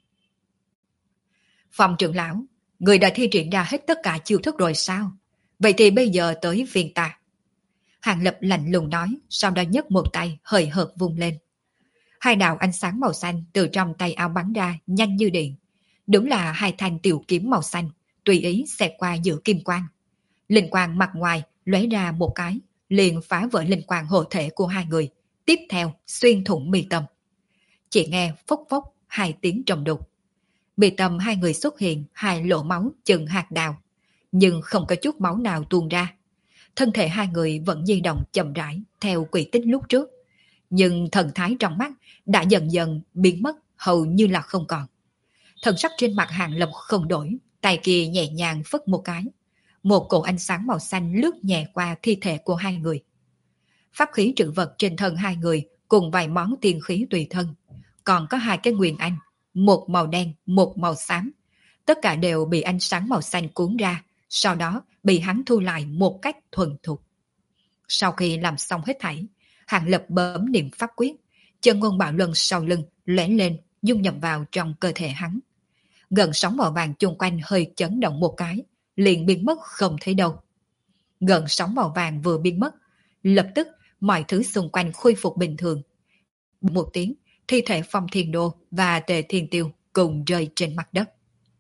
Phong trưởng lão, người đã thi triển ra hết tất cả chiêu thức rồi sao? Vậy thì bây giờ tới phiên ta. Hàng Lập lạnh lùng nói, sau đó nhấc một tay hời hợt vung lên. Hai đạo ánh sáng màu xanh từ trong tay áo bắn ra nhanh như điện. Đúng là hai thanh tiểu kiếm màu xanh, tùy ý xẹt qua giữa kim quang. Linh quang mặt ngoài lóe ra một cái, liền phá vỡ linh quang hộ thể của hai người, tiếp theo xuyên thủng mi tâm. Chỉ nghe phốc phốc hai tiếng trầm đục. Mi tâm hai người xuất hiện hai lỗ máu chừng hạt đào, nhưng không có chút máu nào tuôn ra. Thân thể hai người vẫn di động chậm rãi theo quỹ tích lúc trước, nhưng thần thái trong mắt đã dần dần biến mất hầu như là không còn. Thần sắc trên mặt Hàng Lập không đổi, tay kia nhẹ nhàng phất một cái. Một cổ ánh sáng màu xanh lướt nhẹ qua thi thể của hai người. Pháp khí trữ vật trên thân hai người cùng vài món tiên khí tùy thân, còn có hai cái nguyên anh, một màu đen, một màu xám. Tất cả đều bị ánh sáng màu xanh cuốn ra, sau đó bị hắn thu lại một cách thuần thục. Sau khi làm xong hết thảy, Hàng Lập bấm niệm pháp quyết, Chân Ngôn Bảo Luân sau lưng lóe lên, dung nhập vào trong cơ thể hắn. Gần sóng màu vàng chung quanh hơi chấn động một cái, liền biến mất không thấy đâu. Gần sóng màu vàng vừa biến mất, lập tức mọi thứ xung quanh khôi phục bình thường. Một tiếng, thi thể Phong Thiên Đô và Tề Thiên Tiêu cùng rơi trên mặt đất.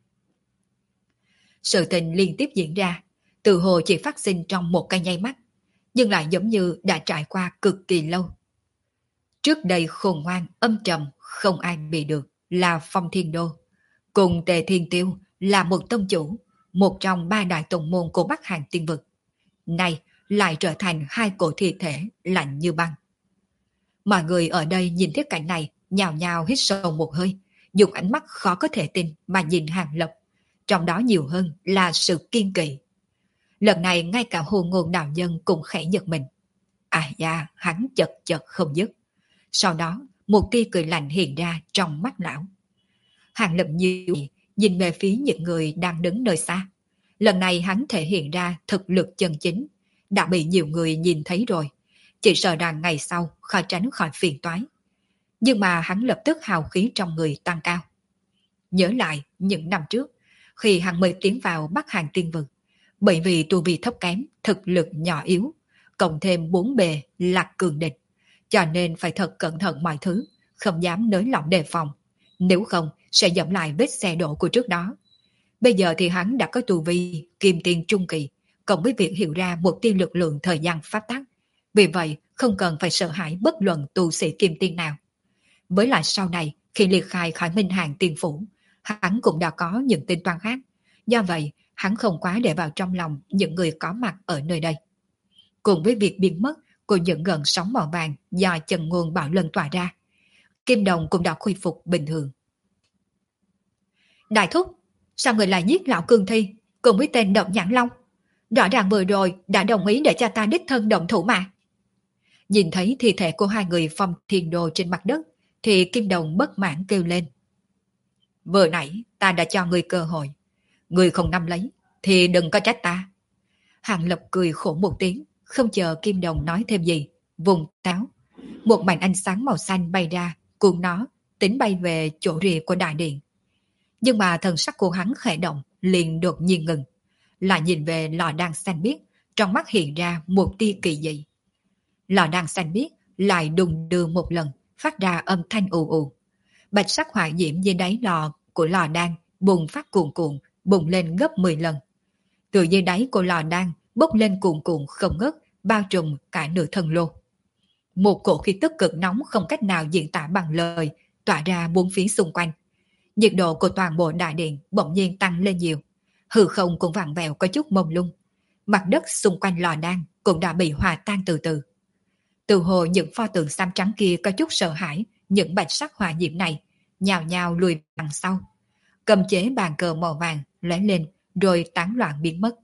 Sự tình liên tiếp diễn ra, từ hồ chỉ phát sinh trong một cái nháy mắt, nhưng lại giống như đã trải qua cực kỳ lâu. Trước đây khôn ngoan, âm trầm, không ai bị được là Phong Thiên Đô, cùng Tề Thiên Tiêu là một tông chủ, một trong ba đại tông môn của Bắc Hàn Tiên Vực. Này lại trở thành hai cổ thi thể lạnh như băng. Mọi người ở đây nhìn thấy cảnh này, nhào nhào hít sâu một hơi, dùng ánh mắt khó có thể tin mà nhìn Hàng Lập, trong đó nhiều hơn là sự kiên kỵ. Lần này ngay cả Hồ Ngôn đạo nhân cũng khẽ giật mình. À da, hắn chật chật không dứt. Sau đó, một tia cười lạnh hiện ra trong mắt lão. Hàng Lập nhiều nhìn về phía những người đang đứng nơi xa. Lần này hắn thể hiện ra thực lực chân chính, đã bị nhiều người nhìn thấy rồi. Chỉ sợ rằng ngày sau khỏi tránh khỏi phiền toái. Nhưng mà hắn lập tức hào khí trong người tăng cao. Nhớ lại những năm trước, khi hắn mới tiến vào Bắc Hàng Tiên Vực, bởi vì tu vi thấp kém, thực lực nhỏ yếu, cộng thêm bốn bề là cường địch, cho nên phải thật cẩn thận mọi thứ, không dám nới lỏng đề phòng, nếu không sẽ dẫm lại vết xe đổ của trước đó. Bây giờ thì hắn đã có tu vi kim tiên trung kỳ, cộng với việc hiểu ra một tia lực lượng thời gian pháp tắc, vì vậy không cần phải sợ hãi bất luận tu sĩ kim tiên nào. Với lại sau này, khi liệt khai khỏi Minh Hàng Tiên Phủ, hắn cũng đã có những tính toán khác, do vậy hắn không quá để vào trong lòng những người có mặt ở nơi đây. Cùng với việc biến mất của những gần sóng màu vàng do chân nguồn bạo lần tỏa ra, Kim Đồng cũng đã khôi phục bình thường. Đại thúc, sao người lại giết lão cương thi cùng với tên Động Nhãn Long? Rõ ràng vừa rồi đã đồng ý để cho ta đích thân động thủ mà. Nhìn thấy thi thể của hai người Phong Thiên Đồ trên mặt đất, thì Kim Đồng bất mãn kêu lên. Vừa nãy ta đã cho người cơ hội, người không nắm lấy thì đừng có trách ta. Hàng Lập cười khổ một tiếng, không chờ Kim Đồng nói thêm gì, vùng táo. Một mảnh ánh sáng màu xanh bay ra, cuốn nó, tính bay về chỗ rìa của đại điện. Nhưng mà thần sắc của hắn khẽ động, liền đột nhiên ngừng. Lại nhìn về lò đan xanh biếc, trong mắt hiện ra một tia kỳ dị. Lò đan xanh biếc lại đùng đưa một lần, phát ra âm thanh ù ù. Bạch sắc hỏa diễm dưới đáy lò của lò đan bùng phát cuồn cuộn, bùng lên gấp 10 lần. Từ dưới đáy của lò đan bốc lên cuồn cuộn không ngớt, bao trùm cả nửa thân lô. Một cổ khí tức cực nóng không cách nào diễn tả bằng lời, tỏa ra bốn phía xung quanh. Nhiệt độ của toàn bộ đại điện bỗng nhiên tăng lên nhiều. Hư không cũng vặn vẹo có chút mông lung. Mặt đất xung quanh lò đan cũng đã bị hòa tan từ từ. Từ hồ những pho tượng xám trắng kia có chút sợ hãi những bạch sắc hỏa diễm này, nhào nhào lùi đằng sau. Cầm chế bàn cờ màu vàng lóe lên rồi tán loạn biến mất.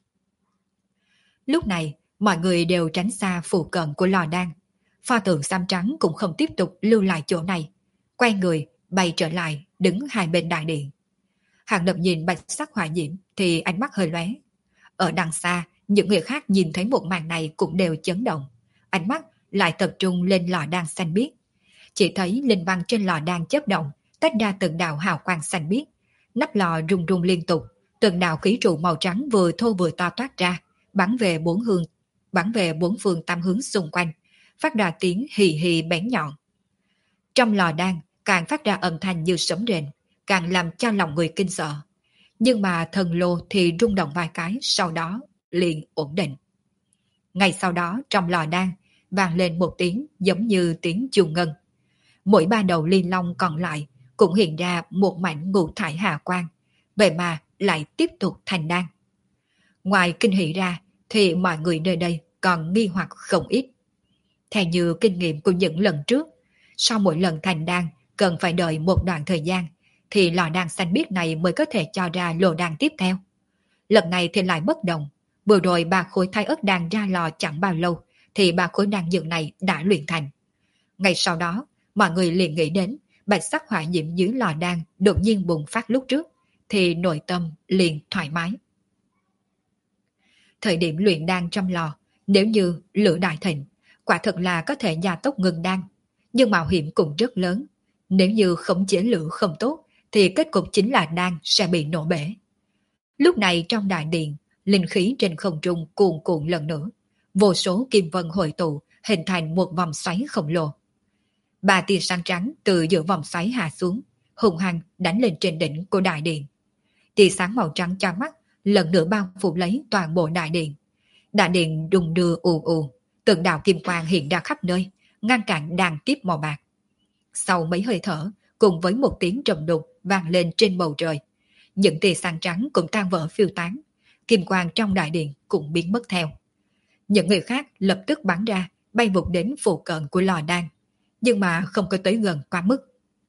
Lúc này, mọi người đều tránh xa phụ cận của lò đan. Pho tượng xám trắng cũng không tiếp tục lưu lại chỗ này. Quay người, bay trở lại, đứng hai bên đại điện. Hàng Lập nhìn bạch sắc hỏa diễm thì ánh mắt hơi lóe. Ở đằng xa, những người khác nhìn thấy một màn này cũng đều chấn động. Ánh mắt lại tập trung lên lò đan xanh biếc. Chỉ thấy linh văn trên lò đan chớp động, tách ra từng đạo hào quang xanh biếc. Nắp lò rung rung liên tục, từng đạo khí trụ màu trắng vừa thô vừa to toát ra, bắn về bốn phương tám hướng xung quanh, phát ra tiếng hì hì bén nhọn. Trong lò đan càng phát ra âm thanh như sấm rền, càng làm cho lòng người kinh sợ. Nhưng mà thần lô thì rung động vài cái, sau đó liền ổn định. Ngay sau đó trong lò đan vang lên một tiếng giống như tiếng chuông ngân. Mỗi ba đầu liên long còn lại cũng hiện ra một mảnh ngũ thải hà quang, vậy mà lại tiếp tục thành đan. Ngoài kinh hỉ ra thì mọi người nơi đây còn nghi hoặc không ít. Theo như kinh nghiệm của những lần trước, sau mỗi lần thành đan cần phải đợi một đoạn thời gian thì lò đan xanh biếc này mới có thể cho ra lô đan tiếp theo. Lần này thì lại bất đồng. Vừa rồi 3 khối thái ớt đan ra lò chẳng bao lâu thì 3 khối đan dược này đã luyện thành. Ngay sau đó, mọi người liền nghĩ đến bạch sắc hỏa diễm dưới lò đan đột nhiên bùng phát lúc trước, thì nội tâm liền thoải mái. Thời điểm luyện đan trong lò, nếu như lửa đại thịnh, quả thực là có thể gia tốc ngừng đan, nhưng mạo hiểm cũng rất lớn. Nếu như khống chế lửa không tốt, thì kết cục chính là đan sẽ bị nổ bể. Lúc này trong đại điện, linh khí trên không trung cuồn cuộn lần nữa, vô số kim vân hội tụ hình thành một vòng xoáy khổng lồ. 3 tia sáng trắng từ giữa vòng xoáy hạ xuống, hùng hăng đánh lên trên đỉnh của đại điện. Tia sáng màu trắng cho mắt lần nữa bao phủ lấy toàn bộ đại điện. Đại điện đùng đưa ù ù, từng đạo kim quang hiện ra khắp nơi, ngăn cản đàn tiếp màu bạc. Sau mấy hơi thở, cùng với một tiếng trầm đục vang lên trên bầu trời, những tia sáng trắng cũng tan vỡ phiêu tán, kim quang trong đại điện cũng biến mất theo. Những người khác lập tức bắn ra, bay vụt đến phụ cận của lò đan, nhưng mà không có tới gần quá mức.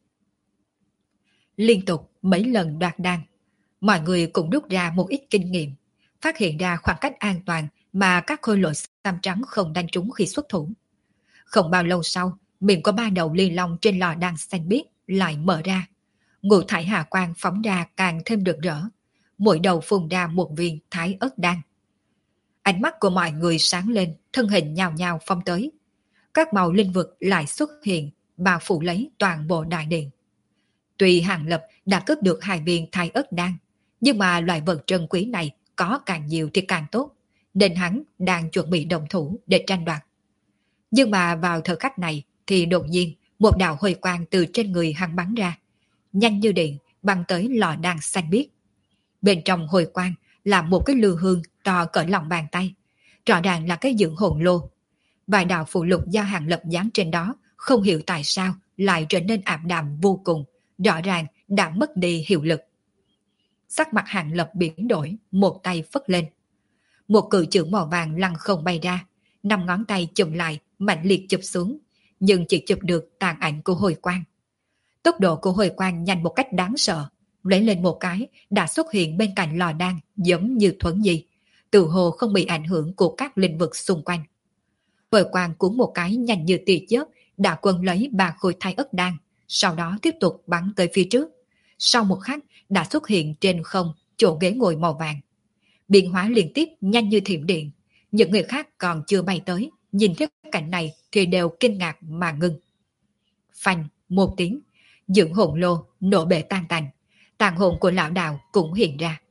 Liên tục mấy lần đoạt đan, mọi người cũng rút ra một ít kinh nghiệm, phát hiện ra khoảng cách an toàn mà các khôi lỗi xám trắng không đánh trúng khi xuất thủ. Không bao lâu sau, miệng có ba đầu ly long trên lò đan xanh biếc lại mở ra. Ngũ thải hà quang phóng ra càng thêm rực rỡ, mỗi đầu phun ra một viên thái ớt đan. Ánh mắt của mọi người sáng lên, thân hình nhào nhào phong tới. Các màu linh vực lại xuất hiện, bao phủ lấy toàn bộ đại điện. Tuy Hàng Lập đã cướp được 2 viên thái ớt đan, nhưng mà loại vật trân quý này có càng nhiều thì càng tốt, nên hắn đang chuẩn bị đồng thủ để tranh đoạt. Nhưng mà vào thời khắc này thì đột nhiên một đạo hồi quang từ trên người hắn bắn ra, nhanh như điện băng tới lò đan xanh biếc. Bên trong hồi quang là một cái lư hương to cỡ lòng bàn tay, rõ ràng là cái dưỡng hồn lô. Vài đạo phụ lục do Hàng Lập dán trên đó không hiểu tại sao lại trở nên ảm đạm vô cùng, rõ ràng đã mất đi hiệu lực. Sắc mặt Hàng Lập biến đổi, một tay phất lên. Một cự chưởng màu vàng lăn không bay ra, 5 ngón tay chụm lại, mạnh liệt chụp xuống, nhưng chỉ chụp được tàn ảnh của hồi quang. Tốc độ của hồi quang nhanh một cách đáng sợ, lấy lên một cái đã xuất hiện bên cạnh lò đan giống như thuấn di, tự hồ không bị ảnh hưởng của các linh vực xung quanh. Hồi quang cuốn một cái nhanh như tia chớp đã quân lấy 3 khối thái ất đan, sau đó tiếp tục bắn tới phía trước. Sau một khắc đã xuất hiện trên không chỗ ghế ngồi màu vàng. Biến hóa liên tiếp nhanh như thiểm điện, những người khác còn chưa bay tới, nhìn thấy cảnh này thì đều kinh ngạc mà ngưng. Phanh một tiếng, dưỡng hồn lô nổ bể tan tành, tàn hồn của lão đạo cũng hiện ra.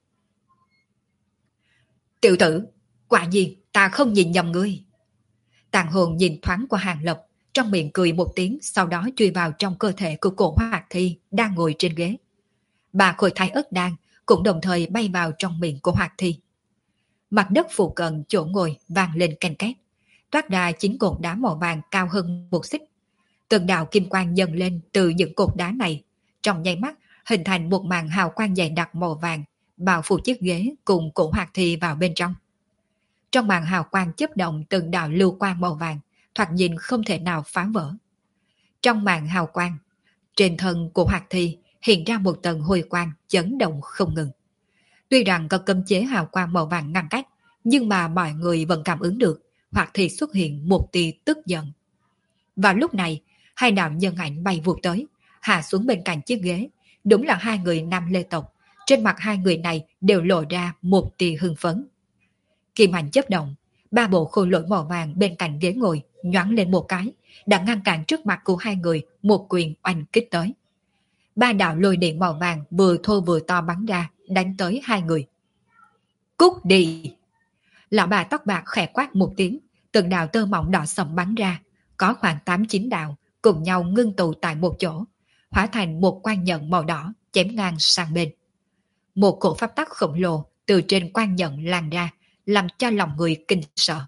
Tiểu tử, quả nhiên ta không nhìn nhầm ngươi. Tàn hồn nhìn thoáng qua Hàng Lập, trong miệng cười một tiếng, sau đó chui vào trong cơ thể của cổ Hoạt Thi đang ngồi trên ghế. 3 khối thái ớt đan cũng đồng thời bay vào trong miệng của Hoạt Thi. Mặt đất phụ cận chỗ ngồi vang lên canh két, toát ra 9 cột đá màu vàng cao hơn một xích. Từng đạo kim quang dâng lên từ những cột đá này, trong nháy mắt hình thành một màn hào quang dày đặc màu vàng, bao phủ chiếc ghế cùng cổ Hoạt Thi vào bên trong. Trong màn hào quang chớp động từng đạo lưu quang màu vàng, thoạt nhìn không thể nào phá vỡ. Trong màn hào quang, trên thân của Hoạt Thi hiện ra một tầng hồi quang chấn động không ngừng. Tuy rằng có cấm chế hào quang màu vàng ngăn cách, nhưng mà mọi người vẫn cảm ứng được Hoạt Thi xuất hiện một tia tức giận. Vào lúc này, 2 đạo nhân ảnh bay vụt tới, hạ xuống bên cạnh chiếc ghế. Đúng là 2 người nam lê tộc. Trên mặt 2 người này đều lộ ra một tia hưng phấn. Kim hành chớp động, 3 bộ khôi lỗi màu vàng bên cạnh ghế ngồi nhoáng lên một cái, đã ngăn cản trước mặt của 2 người, một quyền oanh kích tới. 3 đạo lôi điện màu vàng vừa thô vừa to bắn ra, đánh tới 2 người. Cút đi! Lão bà tóc bạc khẽ quát một tiếng, từng đạo tơ mỏng đỏ sẫm bắn ra, có khoảng 8-9 đạo cùng nhau ngưng tụ tại một chỗ, hóa thành một quan nhận màu đỏ chém ngang sang bên. Một cổ pháp tắc khổng lồ từ trên quan nhận lan ra, làm cho lòng người kinh sợ.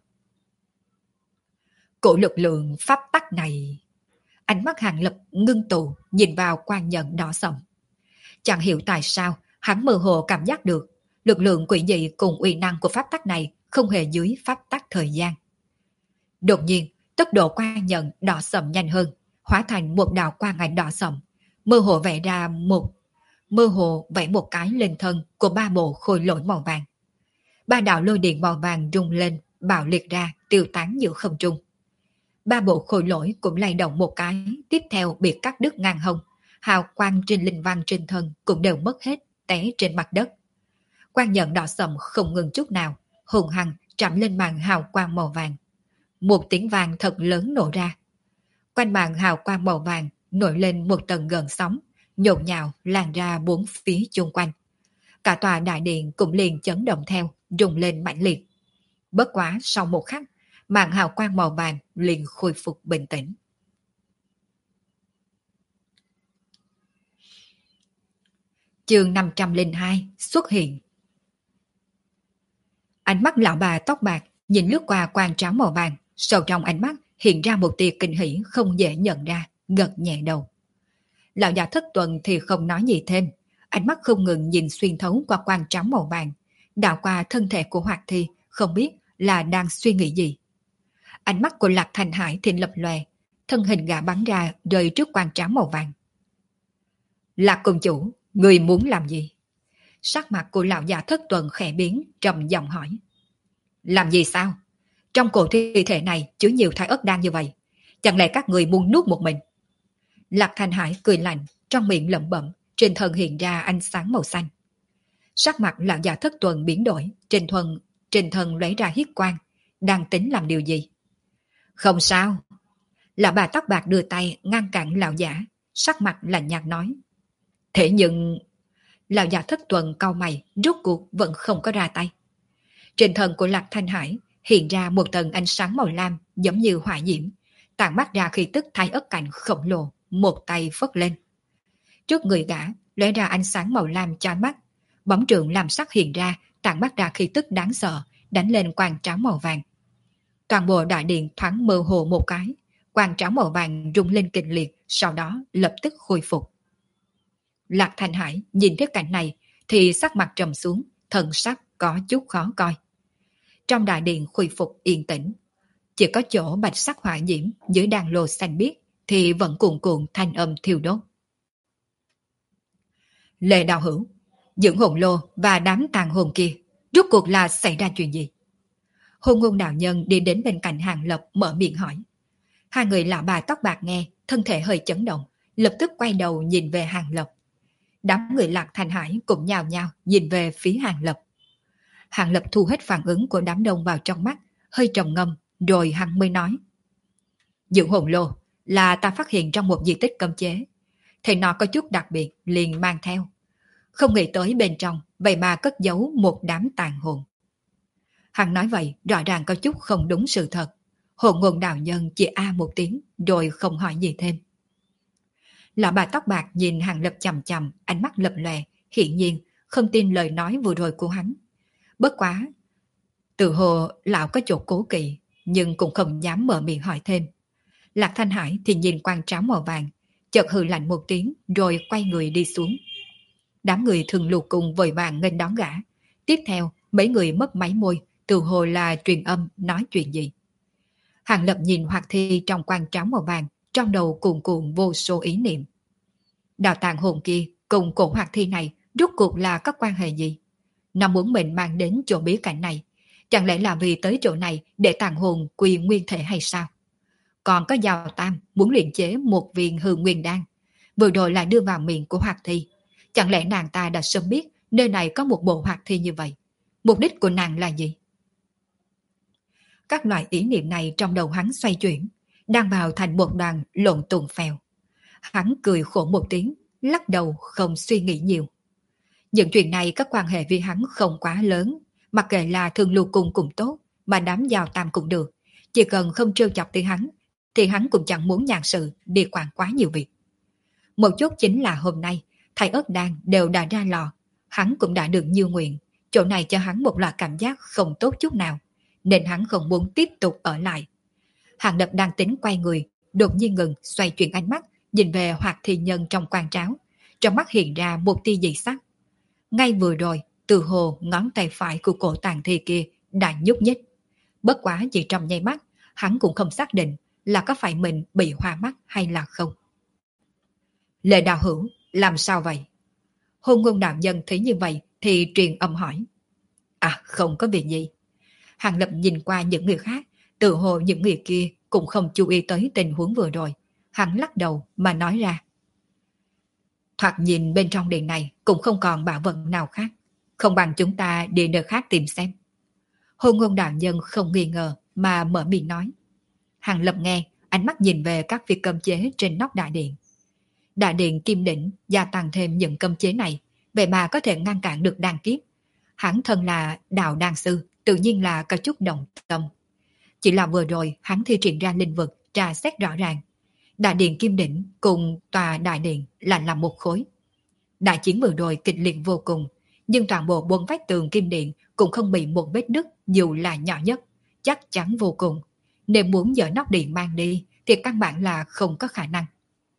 Cổ lực lượng pháp tắc này... Ánh mắt Hàng Lập ngưng tụ nhìn vào quan nhận đỏ sẫm. Chẳng hiểu tại sao hắn mơ hồ cảm giác được lực lượng quỷ dị cùng uy năng của pháp tắc này không hề dưới pháp tắc thời gian. Đột nhiên, tốc độ quan nhận đỏ sẫm nhanh hơn, hóa thành một đạo quang ảnh đỏ sẫm, mơ hồ vẽ một cái lên thân của 3 bộ khôi lỗi màu vàng. 3 đạo lôi điện màu vàng rung lên, bạo liệt ra, tiêu tán giữa không trung. 3 bộ khôi lỗi cũng lay động một cái, tiếp theo bị cắt đứt ngang hông, hào quang trên linh văn trên thân cũng đều mất hết, té trên mặt đất. Quang nhận đỏ sẫm không ngừng chút nào, hùng hăng chạm lên màn hào quang màu vàng. Một tiếng vàng thật lớn nổ ra. Quanh màn hào quang màu vàng nổi lên một tầng gợn sóng, nhộn nhạo lan ra 4 phía chung quanh. Cả tòa đại điện cũng liền chấn động theo, rung lên mãnh liệt. Bất quá sau một khắc, màn hào quang màu vàng liền khôi phục bình tĩnh. Chương 502 xuất hiện. Ánh mắt lão bà tóc bạc nhìn lướt qua quang tráo màu vàng, sâu trong ánh mắt hiện ra một tia kinh hỉ không dễ nhận ra, gật nhẹ đầu. Lão già Thất Tuần thì không nói gì thêm, ánh mắt không ngừng nhìn xuyên thấu qua quang tráo màu vàng, đảo qua thân thể của Hoạt Thi, không biết là đang suy nghĩ gì. Ánh mắt của Lạc Thành Hải thì lập lòe, thân hình gã bắn ra rơi trước quan tráo màu vàng. Lạc công chủ, người muốn làm gì? Sắc mặt của lão già Thất Tuần khẽ biến, trầm giọng hỏi. Làm gì sao? Trong cổ thi thể này chứa nhiều thai ớt đan như vậy, chẳng lẽ các người muốn nuốt một mình? Lạc Thành Hải cười lạnh, trong miệng lẩm bẩm, trên thân hiện ra ánh sáng màu xanh. Sắc mặt lão già Thất Tuần biến đổi, trên thân lấy ra huyết quang, đang tính làm điều gì? Không sao. Lão bà tóc bạc đưa tay ngăn cản lão giả, sắc mặt lạnh nhạt nói. Thế nhưng... Lão già Thất Tuần cau mày, rốt cuộc vẫn không có ra tay. Trên thân của Lạc Thanh Hải hiện ra một tầng ánh sáng màu lam giống như hỏa diễm, tản mắt ra khí tức thái ớt cảnh khổng lồ, một tay phất lên. Trước người gã lóe ra ánh sáng màu lam chói mắt, bóng trường làm sắc hiện ra, tản mắt ra khí tức đáng sợ, đánh lên quan tráo màu vàng. Toàn bộ đại điện thoáng mơ hồ một cái, quan tráo màu vàng rung lên kịch liệt, sau đó lập tức khôi phục. Lạc Thành Hải nhìn thấy cảnh này thì sắc mặt trầm xuống, thần sắc có chút khó coi. Trong đại điện khôi phục yên tĩnh, chỉ có chỗ bạch sắc hỏa diễm dưới đàn lô xanh biếc thì vẫn cuồn cuộn thanh âm thiêu đốt. Lệ Đạo Hữu, dưỡng hồn lô và đám tàn hồn kia, rốt cuộc là xảy ra chuyện gì? Hôn ngôn đạo nhân đi đến bên cạnh Hàng Lập mở miệng hỏi. Hai người lão bà tóc bạc nghe, thân thể hơi chấn động, lập tức quay đầu nhìn về Hàng Lập. Đám người Lạc Thành Hải cũng nhào nhào nhìn về phía Hàng Lập. Hàng Lập thu hết phản ứng của đám đông vào trong mắt, hơi trầm ngâm, rồi hắn mới nói. Dưỡng hồn lô là ta phát hiện trong một di tích cấm chế. Thì nó có chút đặc biệt, liền mang theo. Không nghĩ tới bên trong, vậy mà cất giấu một đám tàn hồn. Hắn nói vậy, rõ ràng có chút không đúng sự thật. Hồn ngôn đạo nhân chỉ a một tiếng, rồi không hỏi gì thêm. Lão bà tóc bạc nhìn Hàng Lập chằm chằm, ánh mắt lập lòe, hiển nhiên không tin lời nói vừa rồi của hắn. Bất quá, tự hồ lão có chỗ cố kỵ, nhưng cũng không dám mở miệng hỏi thêm. Lạc Thanh Hải thì nhìn quan tráo màu vàng, chợt hừ lạnh một tiếng, rồi quay người đi xuống. Đám người thường lục cùng vội vàng nghênh đón gã. Tiếp theo, mấy người mất máy môi, tự hồ là truyền âm nói chuyện gì. Hàng Lập nhìn hoạt thi trong quan tráo màu vàng, trong đầu cuồn cuộn vô số ý niệm. Đạo tàng hồn kia cùng cổ hoạt thi này rốt cuộc là có quan hệ gì? Nó muốn mình mang đến chỗ bí cảnh này, chẳng lẽ là vì tới chỗ này để tàng hồn quy nguyên thể hay sao? Còn có Giao Tam muốn luyện chế một viên hư nguyên đan, vừa rồi lại đưa vào miệng của hoạt thi. Chẳng lẽ nàng ta đã sớm biết nơi này có một bộ hoạt thi như vậy? Mục đích của nàng là gì? Các loại ý niệm này trong đầu hắn xoay chuyển, đang vào thành một đoàn lộn tuồng phèo. Hắn cười khổ một tiếng, lắc đầu không suy nghĩ nhiều. Những chuyện này có quan hệ với hắn không quá lớn, mặc kệ là Thương Lưu Cung cũng tốt, mà đám Giao Tam cũng được. Chỉ cần không trêu chọc tới hắn, thì hắn cũng chẳng muốn nhàn sự đi quản quá nhiều việc. Một chút chính là hôm nay, thầy ớt đan đều đã ra lò, hắn cũng đã được như nguyện. Chỗ này cho hắn một loại cảm giác không tốt chút nào, nên hắn không muốn tiếp tục ở lại. Hàng Lập đang tính quay người, đột nhiên ngừng, xoay chuyển ánh mắt, nhìn về hoạt thi nhân trong quan tráo. Trong mắt hiện ra một tia dị sắc. Ngay vừa rồi, từ hồ ngón tay phải của cổ tàn thi kia đã nhúc nhích. Bất quá chỉ trong nháy mắt, hắn cũng không xác định là có phải mình bị hoa mắt hay là không. Lệ Đạo Hữu, làm sao vậy? Hôn ngôn đạo nhân thấy như vậy thì truyền âm hỏi. À, không có việc gì. Hàng Lập nhìn qua những người khác, tự hồ những người kia cũng không chú ý tới tình huống vừa rồi. Hắn lắc đầu mà nói ra. Thoạt nhìn bên trong điện này cũng không còn bảo vật nào khác. Không bằng chúng ta đi nơi khác tìm xem. Hôn ngôn đạo nhân không nghi ngờ mà mở miệng nói. Hàng Lập nghe, ánh mắt nhìn về các việc cấm chế trên nóc đại điện. Đại điện Kim Đỉnh gia tăng thêm những cấm chế này, vậy mà có thể ngăn cản được đan kiếp. Hắn thân là đạo đan sư, tự nhiên là có chút động tâm. Chỉ là vừa rồi hắn thi triển ra linh vực, tra xét rõ ràng. Đại điện Kim Đỉnh cùng tòa đại điện là làm một khối. Đại chiến vừa rồi kịch liệt vô cùng, nhưng toàn bộ bốn vách tường Kim Điện cũng không bị một vết nứt dù là nhỏ nhất, chắc chắn vô cùng. Nếu muốn dỡ nóc điện mang đi thì căn bản là không có khả năng.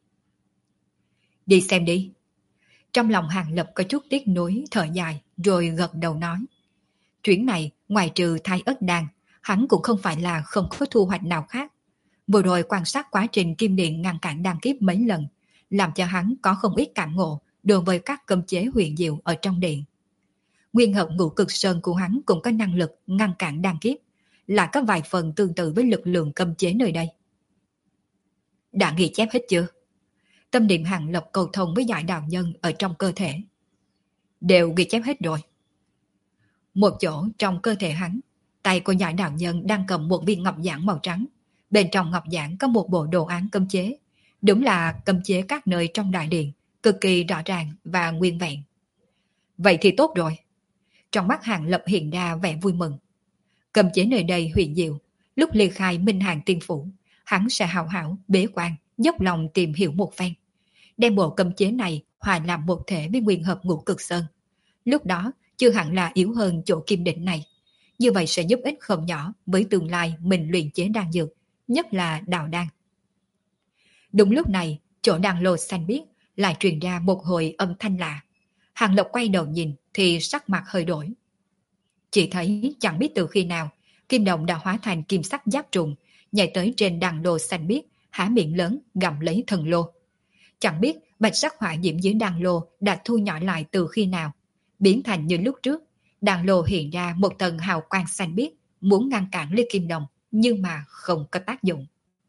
Đi xem đi. Trong lòng Hàng Lập có chút tiếc nuối thở dài rồi gật đầu nói. Chuyến này ngoài trừ thay ớt đan, Hắn cũng không phải là không có thu hoạch nào khác. Vừa rồi quan sát quá trình kim điện ngăn cản đan kiếp mấy lần, làm cho hắn có không ít cảm ngộ đối với các cấm chế huyền diệu ở trong điện. Nguyên hợp ngũ cực sơn của hắn cũng có năng lực ngăn cản đan kiếp, là có vài phần tương tự với lực lượng cấm chế nơi đây. Đã ghi chép hết chưa? Tâm niệm Hàng Lập cầu thông với giải đạo nhân ở trong cơ thể. Đều ghi chép hết rồi. Một chỗ trong cơ thể hắn, tay của giải đạo nhân đang cầm một viên ngọc giản màu trắng. Bên trong ngọc giản có một bộ đồ án cấm chế. Đúng là cấm chế các nơi trong đại điện, cực kỳ rõ ràng và nguyên vẹn. Vậy thì tốt rồi. Trong mắt Hàng Lập hiện ra vẻ vui mừng. Cấm chế nơi đây huyền diệu, lúc ly khai Minh Hàng Tiên Phủ, hắn sẽ hào hảo, bế quan, dốc lòng tìm hiểu một phen. Đem bộ cấm chế này hòa làm một thể với nguyên hợp ngũ cực sơn. Lúc đó, chưa hẳn là yếu hơn chỗ kim định này. Như vậy sẽ giúp ích không nhỏ với tương lai mình luyện chế đan dược, nhất là đạo đan. Đúng lúc này, chỗ đan lô xanh biếc lại truyền ra một hồi âm thanh lạ. Hàng Lộc quay đầu nhìn thì sắc mặt hơi đổi. Chỉ thấy chẳng biết từ khi nào, kim đồng đã hóa thành kim sắc giáp trùng, nhảy tới trên đan lô xanh biếc, há miệng lớn gặm lấy thần lô. Chẳng biết bạch sắc hỏa diễm dưới đan lô đã thu nhỏ lại từ khi nào, biến thành như lúc trước. Đan lô hiện ra một tầng hào quang xanh biếc, muốn ngăn cản Lê Kim Đồng, nhưng mà không có tác dụng.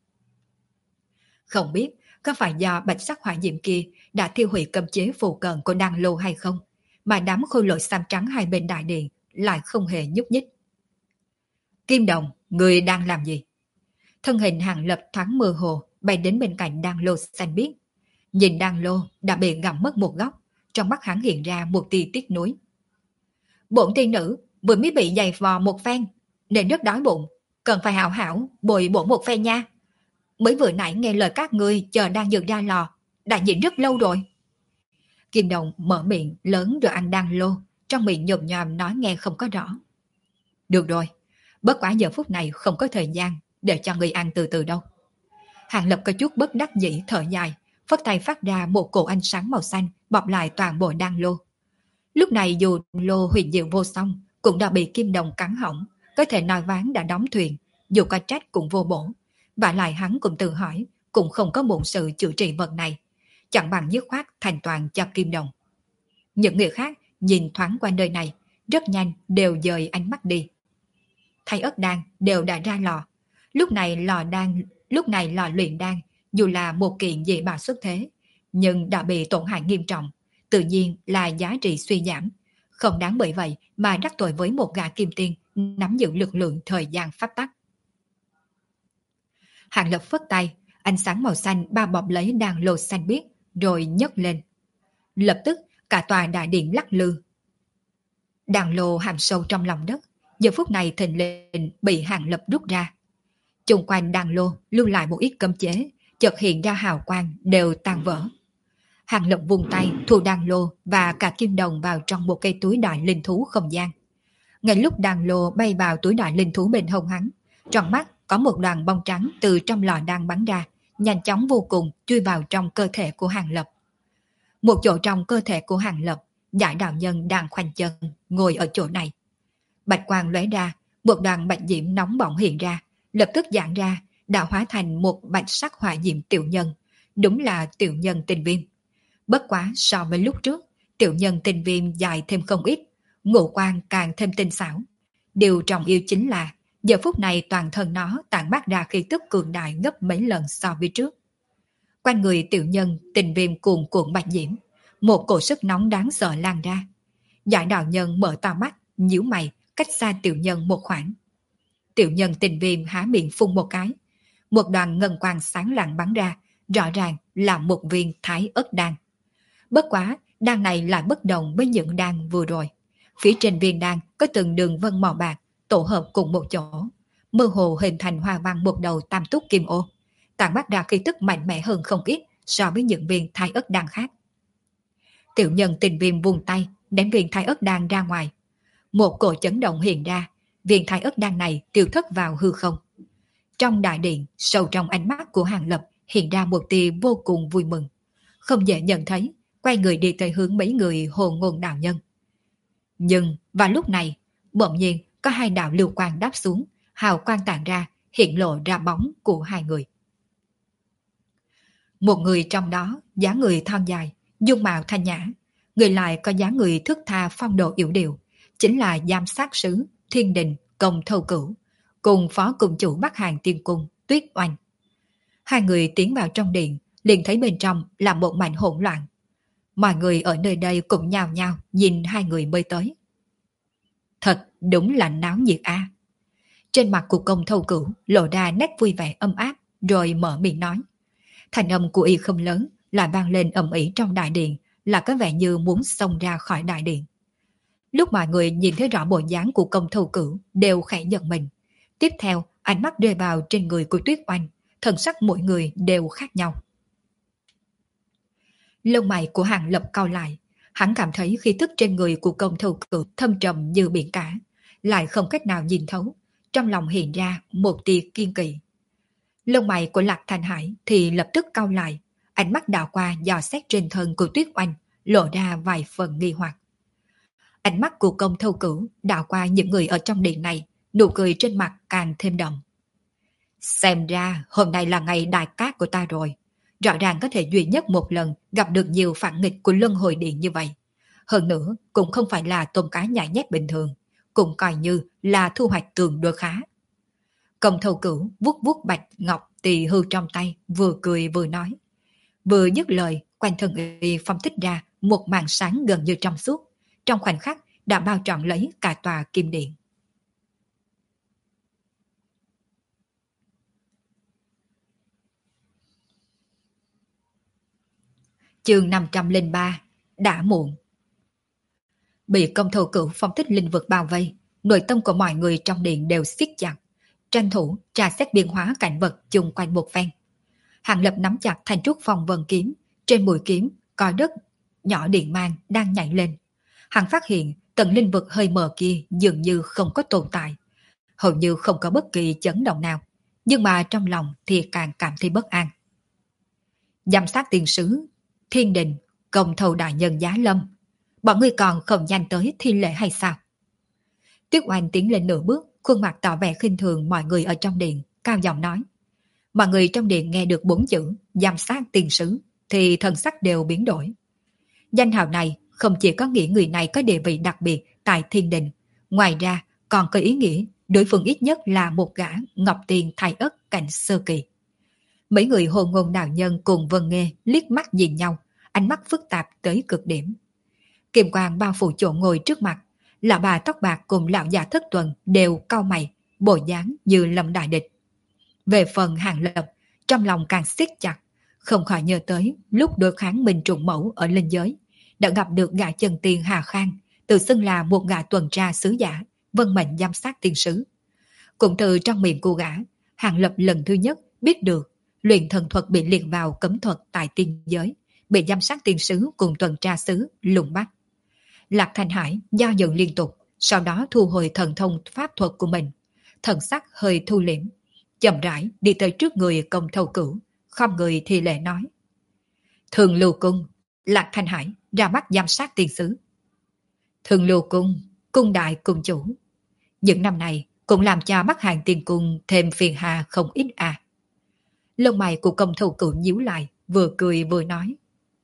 Không biết có phải do bạch sắc hỏa diễm kia đã thiêu hủy cấm chế phù cận của đan lô hay không, mà đám khôi lỗi xám trắng hai bên đại điện lại không hề nhúc nhích. Kim Đồng, người đang làm gì? Thân hình Hàng Lập thoáng mơ hồ bay đến bên cạnh đan lô xanh biếc. Nhìn đan lô đã bị gặm mất một góc, trong mắt hắn hiện ra một tia tiếc nuối. Bổn tiên nữ vừa mới bị giày vò một phen, nên rất đói bụng, cần phải hảo hảo bồi bổ một phen nha. Mới vừa nãy nghe lời các ngươi chờ đang dược ra lò, đã nhịn rất lâu rồi. Kim Đồng mở miệng lớn rồi ăn đan lô, trong miệng nhồm nhòm nói nghe không có rõ. Được rồi, bất quá giờ phút này không có thời gian để cho người ăn từ từ đâu. Hàng Lập có chút bất đắc dĩ thở dài, phất tay phát ra một cổ ánh sáng màu xanh bọc lại toàn bộ đan lô. Lúc này dù lô huyền diệu vô song cũng đã bị Kim Đồng cắn hỏng, có thể nói ván đã đóng thuyền, dù có trách cũng vô bổ. Và lại hắn cũng tự hỏi, cũng không có bổn sự chữa trị vật này, chẳng bằng dứt khoát thành toàn cho Kim Đồng. Những người khác nhìn thoáng qua nơi này, rất nhanh đều dời ánh mắt đi. Thay ớt đan đều đã ra lò, lúc này lò luyện đan dù là một kiện dị bảo xuất thế, nhưng đã bị tổn hại nghiêm trọng, tự nhiên là giá trị suy giảm. Không đáng bởi vậy mà đắc tội với một gã kim tiên nắm giữ lực lượng thời gian pháp tắc. Hàng Lập phất tay, ánh sáng màu xanh bao bọc lấy đan lô xanh biếc, rồi nhấc lên. Lập tức cả tòa đại điện lắc lư. Đan lô hàm sâu trong lòng đất, giờ phút này thình lình bị Hàng Lập rút ra. Chung quanh đan lô lưu lại một ít cấm chế, chợt hiện ra hào quang đều tan vỡ. Hàng Lập vùng tay thu đan lô và cả Kim Đồng vào trong một cây túi đại linh thú không gian. Ngay lúc đan lô bay vào túi đại linh thú bên hông hắn, trong mắt có một đoàn bông trắng từ trong lò đan bắn ra, nhanh chóng vô cùng chui vào trong cơ thể của Hàng Lập. Một chỗ trong cơ thể của Hàng Lập, giải đạo nhân đang khoanh chân ngồi ở chỗ này. Bạch quang lóe ra, một đoàn bạch diễm nóng bỏng hiện ra, lập tức giãn ra, đã hóa thành một bạch sắc hỏa diễm tiểu nhân, đúng là tiểu nhân tinh viêm. Bất quá so với lúc trước, tiểu nhân tinh viêm dài thêm không ít, ngũ quan càng thêm tinh xảo. Điều trọng yêu chính là giờ phút này toàn thân nó tản mát ra khí tức cường đại gấp mấy lần so với trước. Quanh người tiểu nhân tinh viêm cuồn cuộn bạch diễm, một cổ sức nóng đáng sợ lan ra. Giải đạo nhân mở to mắt, nhíu mày, cách xa tiểu nhân một khoảng. Tiểu nhân tinh viêm há miệng phun một cái, một đoàn ngân quang sáng lạng bắn ra, rõ ràng là một viên thái ớt đan. Bất quá, đan này lại bất đồng với những đan vừa rồi. Phía trên viên đan có từng đường vân màu bạc tổ hợp cùng một chỗ, mơ hồ hình thành hoa văn một đầu tam túc kim ô, tản mát ra khí tức mạnh mẽ hơn không ít so với những viên thái ớt đan khác. Tiểu nhân tình viêm vùng tay ném viên thái ớt đan ra ngoài. Một cổ chấn động hiện ra, viên thái ớt đan này tiêu thất vào hư không. Trong đại điện, sâu trong ánh mắt của Hàng Lập hiện ra một tia vô cùng vui mừng. Không dễ nhận thấy, quay người đi tới hướng mấy người hồ ngôn đạo nhân. Nhưng vào lúc này, bỗng nhiên có hai đạo lưu quang đáp xuống, hào quang tàn ra, hiện lộ ra bóng của hai người. Một người trong đó, dáng người thon dài, dung mạo thanh nhã, người lại có dáng người thức tha phong độ yểu điệu, chính là giám sát sứ Thiên Đình Công Thâu Cửu, cùng phó cùng chủ Bắc Hàng Tiên Cung Tuyết Oanh. Hai người tiến vào trong điện, liền thấy bên trong là một mảnh hỗn loạn. Mọi người ở nơi đây cũng nhao nhao nhìn hai người mới tới. Thật đúng là náo nhiệt a. Trên mặt của Công Thâu Cửu lộ ra nét vui vẻ ấm áp, rồi mở miệng nói. Thành âm của y không lớn, lại vang lên ầm ĩ trong đại điện, là có vẻ như muốn xông ra khỏi đại điện. Lúc mọi người nhìn thấy rõ bộ dáng của Công Thâu Cửu đều khẽ giật mình. Tiếp theo, ánh mắt rơi vào trên người của Tuyết Oanh, thần sắc mỗi người đều khác nhau. Lông mày của Hàng Lập cau lại, hắn cảm thấy khí tức trên người của Công Thâu Cửu thâm trầm như biển cả, lại không cách nào nhìn thấu, trong lòng hiện ra một tia kiên kỵ. Lông mày của Lạc Thanh Hải thì lập tức cau lại, ánh mắt đảo qua dò xét trên thân của Tuyết Oanh, lộ ra vài phần nghi hoặc. Ánh mắt của Công Thâu Cửu đảo qua những người ở trong điện này, nụ cười trên mặt càng thêm đậm. Xem ra hôm nay là ngày đại cát của ta rồi. Rõ ràng có thể duy nhất một lần gặp được nhiều phản nghịch của luân hồi điện như vậy. Hơn nữa cũng không phải là tôm cá nhảy nhép bình thường, cũng coi như là thu hoạch tương đối khá. Công Thâu Cửu vuốt vuốt bạch ngọc tỳ hư trong tay, vừa cười vừa nói. Vừa dứt lời, quanh thân y phong thích ra một màn sáng gần như trong suốt, trong khoảnh khắc đã bao trọn lấy cả tòa kim điện. Chương 503, đã muộn. Bị Công Thâu Cửu phong thích linh vực bao vây, nội tâm của mọi người trong điện đều siết chặt, tranh thủ tra xét biến hóa cảnh vật chung quanh một phen. Hàng Lập nắm chặt thanh trúc phong vân kiếm, trên mũi kiếm có đất nhỏ điện mang đang nhảy lên. Hắn phát hiện tầng linh vực hơi mờ kia dường như không có tồn tại, hầu như không có bất kỳ chấn động nào, nhưng mà trong lòng thì càng cảm thấy bất an. Giám sát tiền sứ Thiên Đình Công Thâu đại nhân giá lâm, bọn ngươi còn không nhanh tới thi lễ hay sao? Tuyết Oanh tiến lên nửa bước, khuôn mặt tỏ vẻ khinh thường mọi người ở trong điện, cao giọng nói. Mọi người trong điện nghe được 4 chữ giám sát tiền sứ thì thần sắc đều biến đổi. Danh hào này không chỉ có nghĩa người này có địa vị đặc biệt tại Thiên Đình, ngoài ra còn có ý nghĩa đối phương ít nhất là một gã ngọc tiền thái ất cảnh sơ kỳ. Mấy người hồ ngôn đạo nhân cùng Vân Nghê liếc mắt nhìn nhau, ánh mắt phức tạp tới cực điểm. Kiềm quang bao phủ chỗ ngồi trước mặt, lão bà tóc bạc cùng lão già Thất Tuần đều cau mày, bộ dáng như lâm đại địch. Về phần Hàng Lập, trong lòng càng siết chặt, không khỏi nhớ tới lúc đối kháng Minh Trùng Mẫu ở linh giới, đã gặp được gã chân tiên Hà Khang, tự xưng là một gã tuần tra sứ giả, vân mệnh giám sát tiên sứ. Cũng từ trong miệng cô gã, Hàng Lập lần thứ nhất biết được luyện thần thuật bị liệt vào cấm thuật tại tiên giới, bị giám sát tiên sứ cùng tuần tra sứ lùng bắt. Lạc Thanh Hải do dự liên tục, sau đó thu hồi thần thông pháp thuật của mình, thần sắc hơi thu liễm, chậm rãi đi tới trước người Công Thâu Cửu, không người thì lệ nói. Thường Lưu Cung, Lạc Thanh Hải ra mắt giám sát tiên sứ. Thường Lưu Cung, cung đại cung chủ. Những năm này cũng làm cho Bắc Hàng Tiên Cung thêm phiền hà không ít à. Lông mày của Công Thâu Cửu nhíu lại, vừa cười vừa nói.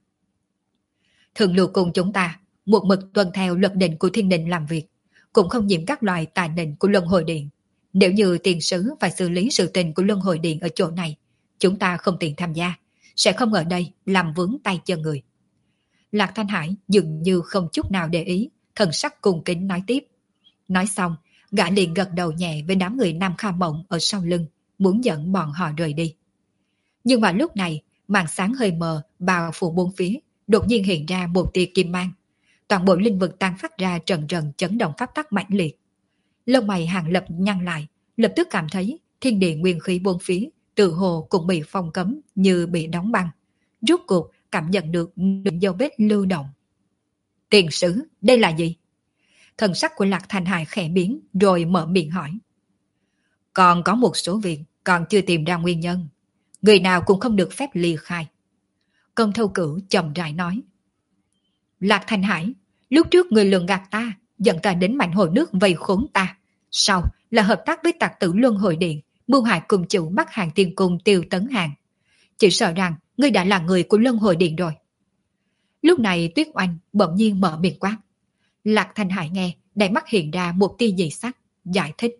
Thường Lưu Cung chúng ta một mực tuân theo luật định của Thiên Đình làm việc, cũng không nhiễm các loại tà nịnh của Luân Hồi Điện. Nếu như tiền sứ phải xử lý sự tình của Luân Hồi Điện ở chỗ này, chúng ta không tiện tham gia, sẽ không ở đây làm vướng tay chân người. Lạc Thanh Hải dường như không chút nào để ý, thần sắc cung kính nói tiếp. Nói xong, gã liền gật đầu nhẹ với đám người Nam Kha Mộng ở sau lưng, muốn dẫn bọn họ rời đi. Nhưng mà lúc này, màn sáng hơi mờ bao phủ bốn phía, đột nhiên hiện ra một tia kim mang. Toàn bộ linh vực tan phát ra trần trần chấn động pháp tắc mãnh liệt. Lông mày Hàng Lập nhăn lại, lập tức cảm thấy thiên địa nguyên khí bốn phía tự hồ cũng bị phong cấm như bị đóng băng. Rốt cuộc cảm nhận được những dấu vết lưu động. Tiền sứ, đây là gì? Thần sắc của Lạc Thanh Hải khẽ biến rồi mở miệng hỏi. Còn có một số việc còn chưa tìm ra nguyên nhân. Người nào cũng không được phép ly khai. Công Thâu Cửu chậm rãi nói. Lạc Thanh Hải, lúc trước người lường gạt ta, dẫn ta đến mảnh hồ nước vây khốn ta. Sau là hợp tác với tặc tử Luân Hồi Điện, mưu hại cùng chủ Bắc Hàng Tiên Cung Tiêu Tấn Hàng. Chỉ sợ rằng ngươi đã là người của Luân Hồi Điện rồi. Lúc này Tuyết Oanh bỗng nhiên mở miệng quát. Lạc Thanh Hải nghe, đáy mắt hiện ra một tia dị sắc, giải thích.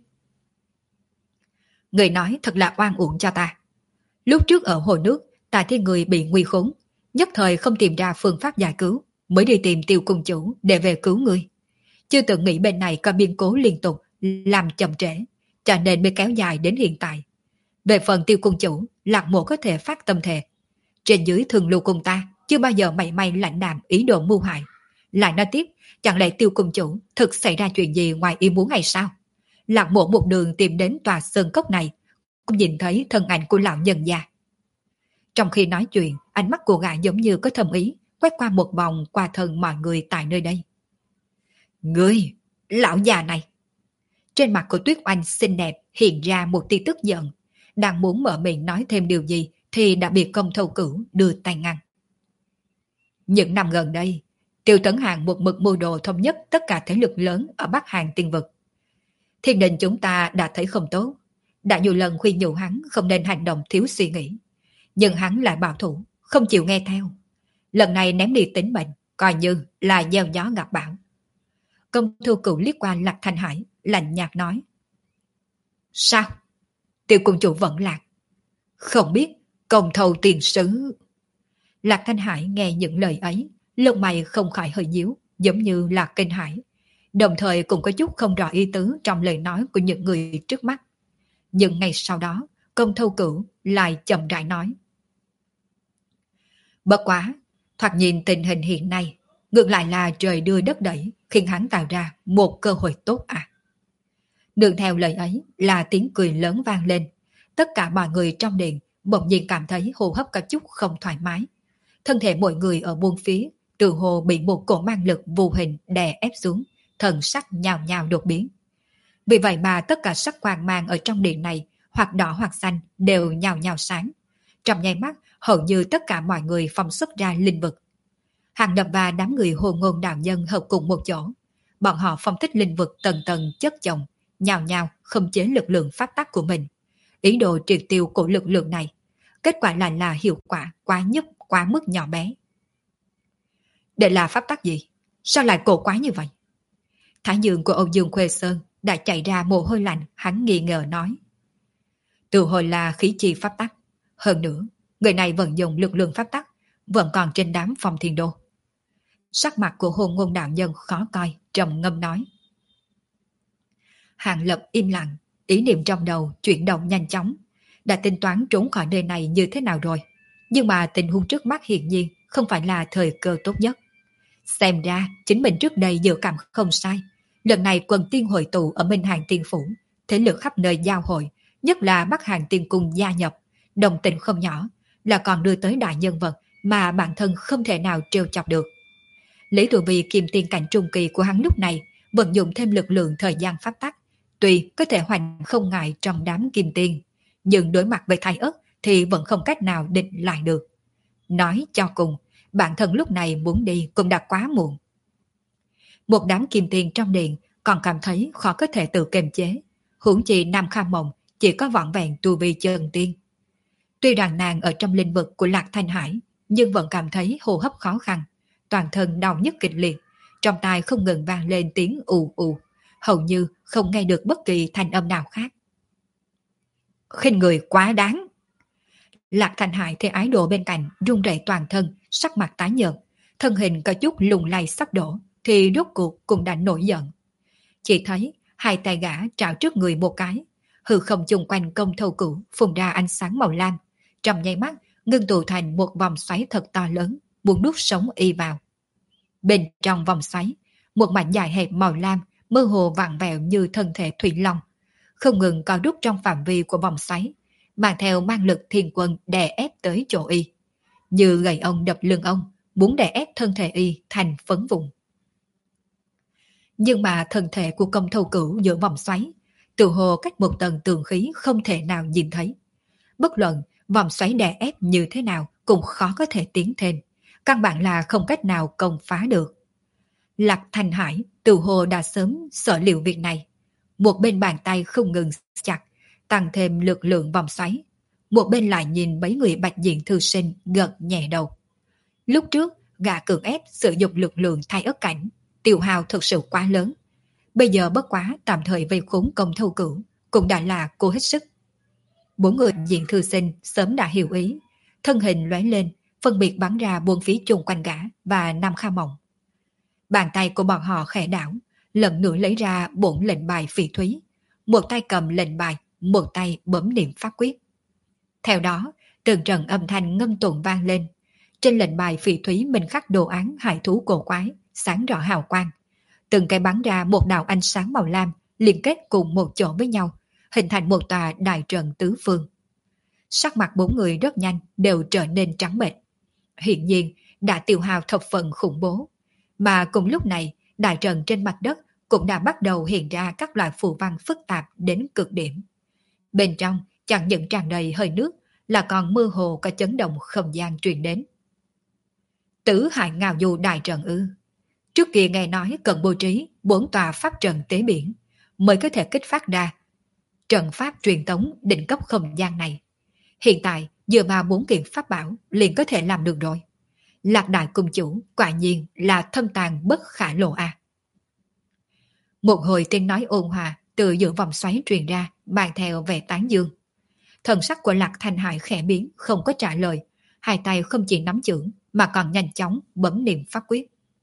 Người nói thật là oan uổng cho ta. Lúc trước ở hồ nước, ta thấy người bị nguy khốn, nhất thời không tìm ra phương pháp giải cứu, mới đi tìm Tiêu Cung chủ để về cứu người. Chưa từng nghĩ bên này có biến cố liên tục, làm chậm trễ, cho nên mới kéo dài đến hiện tại. Về phần Tiêu Cung chủ, Lạc Mộ có thể phát tâm thề. Trên dưới thường lưu cùng ta, chưa bao giờ mảy may lãnh đạm ý đồ mưu hại. Lại nói tiếp, chẳng lẽ Tiêu Cung chủ thực xảy ra chuyện gì ngoài ý muốn hay sao? Lạc Mộ một đường tìm đến tòa sơn cốc này, cũng nhìn thấy thân ảnh của lão nhân già. Trong khi nói chuyện, ánh mắt của gã giống như có thâm ý, quét qua một vòng qua thân mọi người tại nơi đây. Ngươi, lão già này! Trên mặt của Tuyết Oanh xinh đẹp hiện ra một tia tức giận. Đang muốn mở miệng nói thêm điều gì thì đã bị Công Thâu Cửu đưa tay ngăn. Những năm gần đây, Tiêu Tấn Hàng một mực mưu đồ thống nhất tất cả thế lực lớn ở Bắc Hàng Tiên Vực. Thiên đình chúng ta đã thấy không tốt, đã nhiều lần khuyên nhủ hắn không nên hành động thiếu suy nghĩ. Nhưng hắn lại bảo thủ, không chịu nghe theo. Lần này ném đi tính mệnh, coi như là gieo gió gặp bão. Công Thâu Cửu liếc qua Lạc Thanh Hải, lạnh nhạt nói. Sao? Tiêu cung chủ vẫn lạc. Không biết Công Thâu tiền sứ. Lạc Thanh Hải nghe những lời ấy, lông mày không khỏi hơi nhíu, giống như là kinh hãi. Đồng thời cũng có chút không rõ ý tứ trong lời nói của những người trước mắt. Nhưng ngay sau đó, Công Thâu Cửu lại chậm rãi nói. Bất quá, thoạt nhìn tình hình hiện nay, ngược lại là trời đưa đất đẩy, khiến hắn tạo ra một cơ hội tốt à. Đường theo lời ấy là tiếng cười lớn vang lên. Tất cả mọi người trong điện bỗng nhiên cảm thấy hô hấp có chút không thoải mái. Thân thể mọi người ở buông phía, từ hồ bị một cổ mang lực vô hình đè ép xuống, thần sắc nhào nhào đột biến. Vì vậy mà tất cả sắc quang mang ở trong điện này, hoặc đỏ hoặc xanh, đều nhào nhào sáng. Trong nháy mắt, hầu như tất cả mọi người phóng xuất ra linh vực. Hàng Lập và đám người Hồ Ngôn đạo nhân hợp cùng một chỗ. Bọn họ phong thích linh vực tầng tầng chất chồng, nhào nhào khống chế lực lượng pháp tắc của mình. Ý đồ triệt tiêu của lực lượng này. Kết quả là hiệu quả quá nhấp, quá mức nhỏ bé. Đây là pháp tắc gì? Sao lại cổ quái như vậy? Thái dương của Âu Dương Khuê Sơn đã chạy ra mồ hôi lạnh, hắn nghi ngờ nói. Từ hồi là khí chi pháp tắc. Hơn nữa, người này vẫn dùng lực lượng pháp tắc, vẫn còn trên đám Phong Thiên Đô. Sắc mặt của Hồn Ngôn đạo nhân khó coi, trầm ngâm nói. Hàng Lập im lặng, ý niệm trong đầu chuyển động nhanh chóng. Đã tính toán trốn khỏi nơi này như thế nào rồi. Nhưng mà tình huống trước mắt hiển nhiên không phải là thời cơ tốt nhất. Xem ra chính mình trước đây dự cảm không sai. Lần này quần tiên hội tụ ở Minh Hàng Tiên Phủ, thế lực khắp nơi giao hội, nhất là Bắc Hàng Tiên Cung gia nhập, đồng tình không nhỏ, là còn đưa tới đại nhân vật mà bản thân không thể nào trêu chọc được. Lấy tu vi kim tiên cảnh trung kỳ của hắn lúc này, vận dụng thêm lực lượng thời gian pháp tắc, tuy có thể hoành không ngại trong đám kim tiên, nhưng đối mặt với Thái Ất thì vẫn không cách nào định lại được. Nói cho cùng, bản thân lúc này muốn đi cũng đã quá muộn. Một đám kim tiền trong điện còn cảm thấy khó có thể tự kiềm chế. Huống chi Nam Kha Mộng chỉ có vỏn vẹn tu vi chân tiên. Tuy rằng nàng ở trong lĩnh vực của Lạc Thanh Hải, nhưng vẫn cảm thấy hô hấp khó khăn, toàn thân đau nhức kịch liệt, trong tai không ngừng vang lên tiếng ù ù, hầu như không nghe được bất kỳ thanh âm nào khác. Khinh người quá đáng! Lạc Thanh Hải thấy ái đồ bên cạnh run rẩy toàn thân, sắc mặt tái nhợt, thân hình có chút lùng lay sắp đổ, thì rốt cuộc cũng đã nổi giận. Chỉ thấy hai tay gã trảo trước người một cái, hư không chung quanh Công Thâu Cửu phun ra ánh sáng màu lam, trong nháy mắt ngưng tụ thành một vòng xoáy thật to lớn, muốn nuốt sống y vào. Bên trong vòng xoáy, một mảnh dài hẹp màu lam mơ hồ vặn vẹo như thân thể thủy long, không ngừng co rút trong phạm vi của vòng xoáy, mang theo mang lực thiên quân đè ép tới chỗ y, như gậy ông đập lưng ông, muốn đè ép thân thể y thành phấn vụn. Nhưng mà thân thể của Công Thâu Cửu giữa vòng xoáy, tự hồ cách một tầng tường khí không thể nào nhìn thấy. Bất luận vòng xoáy đè ép như thế nào cũng khó có thể tiến thêm, căn bản là không cách nào công phá được. Lạc Thanh Hải tự hồ đã sớm sợ liệu việc này, Một bên bàn tay không ngừng chặt, tăng thêm lực lượng vòng xoáy. Một bên lại nhìn mấy người bạch diện thư sinh gật nhẹ đầu. Lúc trước, gã cưỡng ép sử dụng lực lượng thay ớt cảnh, tiêu hao thực sự quá lớn. Bây giờ bất quá tạm thời vây khốn công thâu cửu, cũng đã là cô hết sức. Bốn người diện thư sinh sớm đã hiểu ý, thân hình lóe lên, phân biệt bắn ra buôn phía chung quanh gã và Nam Kha Mộng. Bàn tay của bọn họ khẽ đảo, lần nữa lấy ra bổn lệnh bài phỉ thúy, một tay cầm lệnh bài, một tay bấm niệm pháp quyết. Theo đó, từng trận âm thanh ngâm tụng vang lên. Trên lệnh bài phỉ thúy mình khắc đồ án hải thú cổ quái, sáng rõ hào quang. Từng cái bắn ra một đạo ánh sáng màu lam, liên kết cùng một chỗ với nhau, hình thành một tòa đại trận tứ phương. Sắc mặt bốn người rất nhanh đều trở nên trắng bệch. Hiện nhiên đã tiêu hao thập phần khủng bố. Mà cùng lúc này, đại trận trên mặt đất cũng đã bắt đầu hiện ra các loại phù văn phức tạp đến cực điểm. Bên trong chẳng những tràn đầy hơi nước, là còn mơ hồ có chấn động không gian truyền đến. Tứ Hải Ngao Du đại trận ư? Trước kia nghe nói cần bố trí 4 tòa pháp trận tế biển mới có thể kích phát ra trận pháp truyền tống đỉnh cấp không gian này. Hiện tại dựa vào 4 kiện pháp bảo liền có thể làm được rồi. Lạc Đại Cung Chủ quả nhiên là thâm tàng bất khả lộ a. Một hồi tiếng nói ôn hòa từ giữa vòng xoáy truyền ra, mang theo vẻ tán dương. Thần sắc của Lạc Thanh Hải khẽ biến, không có trả lời, hai tay không chỉ nắm chưởng mà còn nhanh chóng bấm niệm pháp quyết.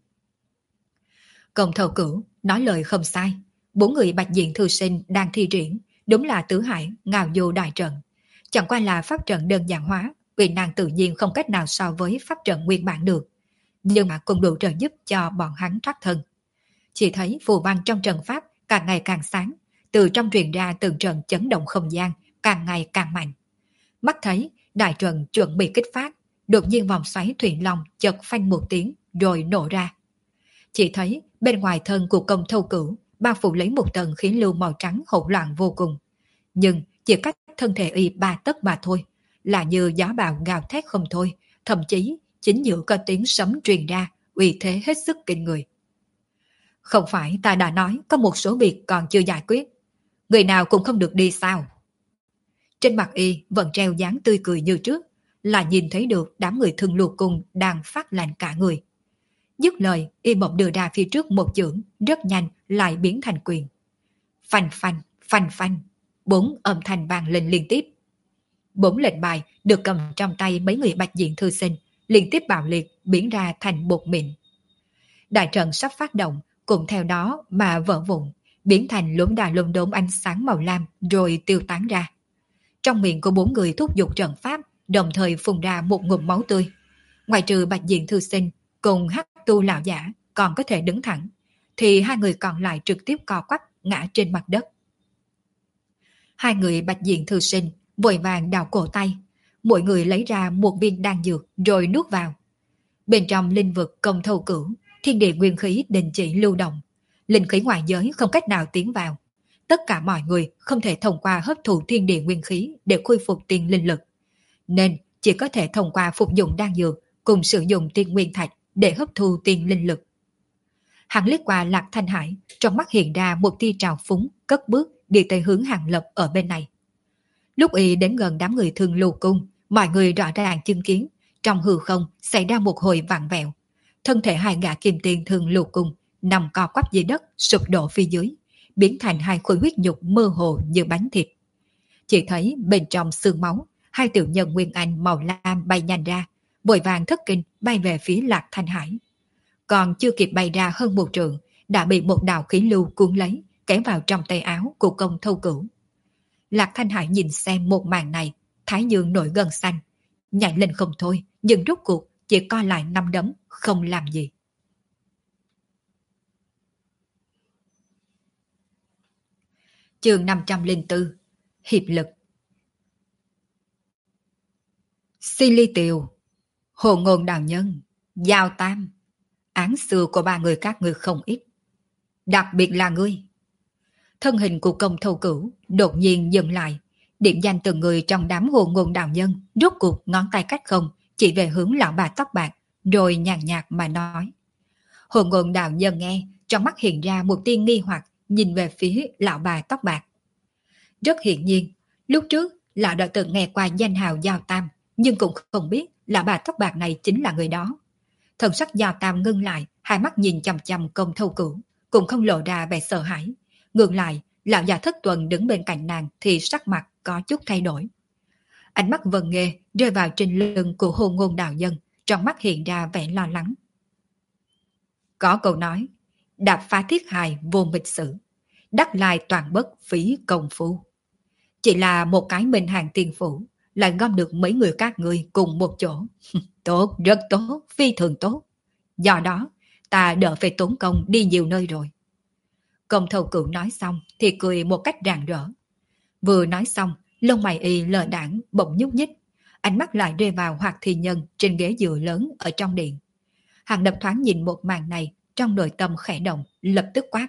Công Thâu Cửu nói lời không sai, 4 người bạch diện thư sinh đang thi triển đúng là Tứ Hải Ngao Du đại trận, chẳng qua là pháp trận đơn giản hóa, uy năng tự nhiên không cách nào so với pháp trận nguyên bản được, nhưng mà cũng đủ trợ giúp cho bọn hắn thoát thân. Chỉ thấy phù văn trong trận pháp càng ngày càng sáng, từ trong truyền ra từng trận chấn động không gian càng ngày càng mạnh. Mắt thấy đại trận chuẩn bị kích phát, đột nhiên vòng xoáy thủy long chợt phanh một tiếng rồi nổ ra. Chỉ thấy bên ngoài thân của Công Thâu Cửu bao phủ lấy một tầng khí lưu màu trắng hỗn loạn vô cùng, nhưng chỉ cách thân thể y 3 tấc mà thôi, là như gió bão gào thét không thôi, thậm chí chính giữa có tiếng sấm truyền ra, uy thế hết sức kinh người. Không phải ta đã nói có một số việc còn chưa giải quyết, người nào cũng không được đi sao? Trên mặt y vẫn treo dáng tươi cười như trước, là nhìn thấy được đám người Thương Lục Cung đang phát lạnh cả người. Dứt lời, y bỗng đưa ra phía trước một chưởng, rất nhanh lại biến thành quyền. Phanh phanh, phanh phanh, 4 âm thanh vang lên liên tiếp. 4 lệnh bài được cầm trong tay mấy người bạch diện thư sinh, liên tiếp bạo liệt biến ra thành bột mịn. Đại trận sắp phát động, cũng theo đó mà vỡ vụn, biến thành lốm đà lốm đốm ánh sáng màu lam rồi tiêu tán ra. Trong miệng của 4 người thúc giục trận pháp, đồng thời phun ra một ngụm máu tươi. Ngoài trừ bạch diện thư sinh cùng hắc tu lão giả còn có thể đứng thẳng, thì 2 người còn lại trực tiếp co quắp ngã trên mặt đất. 2 người bạch diện thư sinh vội vàng đào cổ tay, mỗi người lấy ra một viên đan dược rồi nuốt vào. Bên trong linh vực Công Thâu Cửu, thiên địa nguyên khí đình chỉ lưu động, linh khí ngoại giới không cách nào tiến vào. Tất cả mọi người không thể thông qua hấp thụ thiên địa nguyên khí để khôi phục tiền linh lực, nên chỉ có thể thông qua phục dụng đan dược cùng sử dụng tiên nguyên thạch để hấp thu tiền linh lực. Hắn liếc qua Lạc Thanh Hải, trong mắt hiện ra một tia trào phúng, cất bước đi tới hướng Hàng Lập ở bên này. Lúc y đến gần đám người Thương Lục Cung, mọi người rõ ràng chứng kiến trong hư không xảy ra một hồi vặn vẹo, thân thể 2 gã kim tiền Thương Lục Cung nằm co quắp dưới đất, sụp đổ phía dưới, biến thành 2 khối huyết nhục mơ hồ như bánh thịt. Chỉ thấy bên trong xương máu, 2 tiểu nhân nguyên anh màu lam bay nhanh ra, vội vàng thất kinh bay về phía Lạc Thanh Hải. Còn chưa kịp bay ra hơn 1 trượng, đã bị một đạo khí lưu cuốn lấy, kéo vào trong tay áo của Công Thâu Cửu. Lạc Thanh Hải nhìn xem một màn này, thái dương nổi gân xanh, nhảy lên không thôi, nhưng rốt cuộc chỉ co lại 5 đấm, không làm gì. Chương 504 Hiệp lực. Si Ly Tiều, Hồ Ngôn Đạo Nhân, Giao Tam, án xưa của 3 người các ngươi không ít, đặc biệt là ngươi. Thân hình của Công Thâu Cửu đột nhiên dừng lại, điểm danh từng người trong đám Hồ Ngôn Đạo Nhân, rốt cuộc ngón tay cách không chỉ về hướng lão bà tóc bạc, rồi nhàn nhạt mà nói. Hồ Ngôn Đạo Nhân nghe, trong mắt hiện ra một tia nghi hoặc, nhìn về phía lão bà tóc bạc. Rất hiển nhiên, lúc trước lão đã từng nghe qua danh hào Giao Tam, nhưng cũng không biết lão bà tóc bạc này chính là người đó. Thần sắc Giao Tam ngưng lại, hai mắt nhìn chằm chằm Công Thâu Cửu, cũng không lộ ra vẻ sợ hãi. Ngược lại, lão già Thất Tuần đứng bên cạnh nàng thì sắc mặt có chút thay đổi. Ánh mắt Vân Nghê rơi vào trên lưng của Hôn Ngôn đạo nhân, trong mắt hiện ra vẻ lo lắng. Có câu nói, đạp phá thiết hài vô mịch sử, đắc lai toàn bất phí công phu. Chỉ là một cái minh hàng tiền phủ, lại gom được mấy người các người cùng một chỗ. Tốt, rất tốt, phi thường tốt. Do đó, ta đỡ phải tốn công đi nhiều nơi rồi. Công Thâu Cửu nói xong thì cười một cách rạng rỡ. Vừa nói xong, lông mày y lờ đãng bỗng nhúc nhích, ánh mắt lại rơi vào Hoạt Thi Nhân trên ghế dựa lớn ở trong điện. Hàng Lập thoáng nhìn một màn này, trong nội tâm khẽ động, lập tức quát.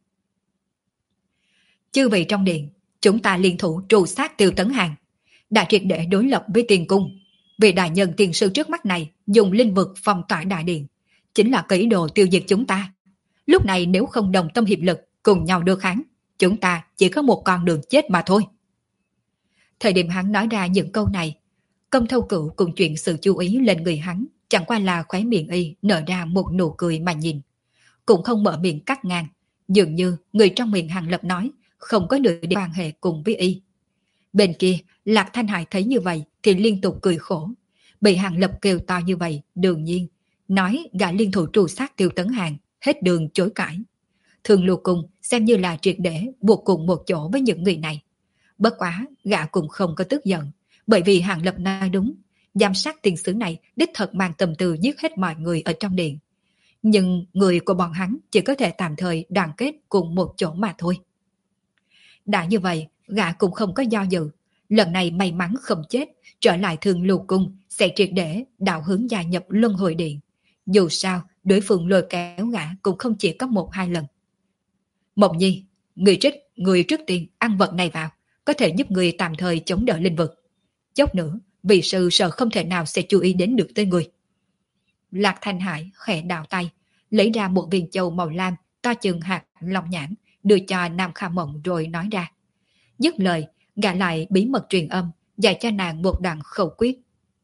Chư vị trong điện, chúng ta liên thủ trù sát Tiêu Tấn Hàng, đã triệt để đối lập với Tiền Cung. Vị đại nhân tiền sư trước mắt này dùng linh vực phong tỏa đại điện, chính là kỹ đồ tiêu diệt chúng ta. Lúc này nếu không đồng tâm hiệp lực cùng nhau đưa kháng, chúng ta chỉ có một con đường chết mà thôi. Thời điểm hắn nói ra những câu này, Công Thâu Cửu cùng chuyển sự chú ý lên người hắn, chẳng qua là khóe miệng y nở ra một nụ cười mà nhìn, cũng không mở miệng cắt ngang, dường như người trong miệng Hàng Lập nói không có nửa điểm quan hệ cùng với y. Bên kia, Lạc Thanh Hải thấy như vậy thì liên tục cười khổ, bị Hàng Lập kêu to như vậy, đương nhiên nói gã liên thủ trù sát Tiêu Tấn Hàng, hết đường chối cãi. Thường Lưu Cung xem như là triệt để buộc cùng một chỗ với những người này. Bất quá, gã cũng không có tức giận, bởi vì Hàng Lập nói đúng, giám sát tiền sứ này đích thật mang tâm tư giết hết mọi người ở trong điện. Nhưng người của bọn hắn chỉ có thể tạm thời đoàn kết cùng một chỗ mà thôi. Đã như vậy, gã cũng không có do dự, lần này may mắn không chết, trở lại Thường Lưu Cung sẽ triệt để đạo hướng gia nhập Luân Hồi Điện. Dù sao, đối phương lôi kéo gã cũng không chỉ có một hai lần. Mộng Nhi, người trước tiên ăn vật này vào, có thể giúp người tạm thời chống đỡ linh vực. Chốc nữa, vị sư sợ không thể nào sẽ chú ý đến được tới người. Lạc Thanh Hải khẽ đào tay, lấy ra một viên châu màu lam to chừng hạt long nhãn, đưa cho Nam Kha Mộng rồi nói ra. Dứt lời, gã lại bí mật truyền âm, dạy cho nàng một đoạn khẩu quyết.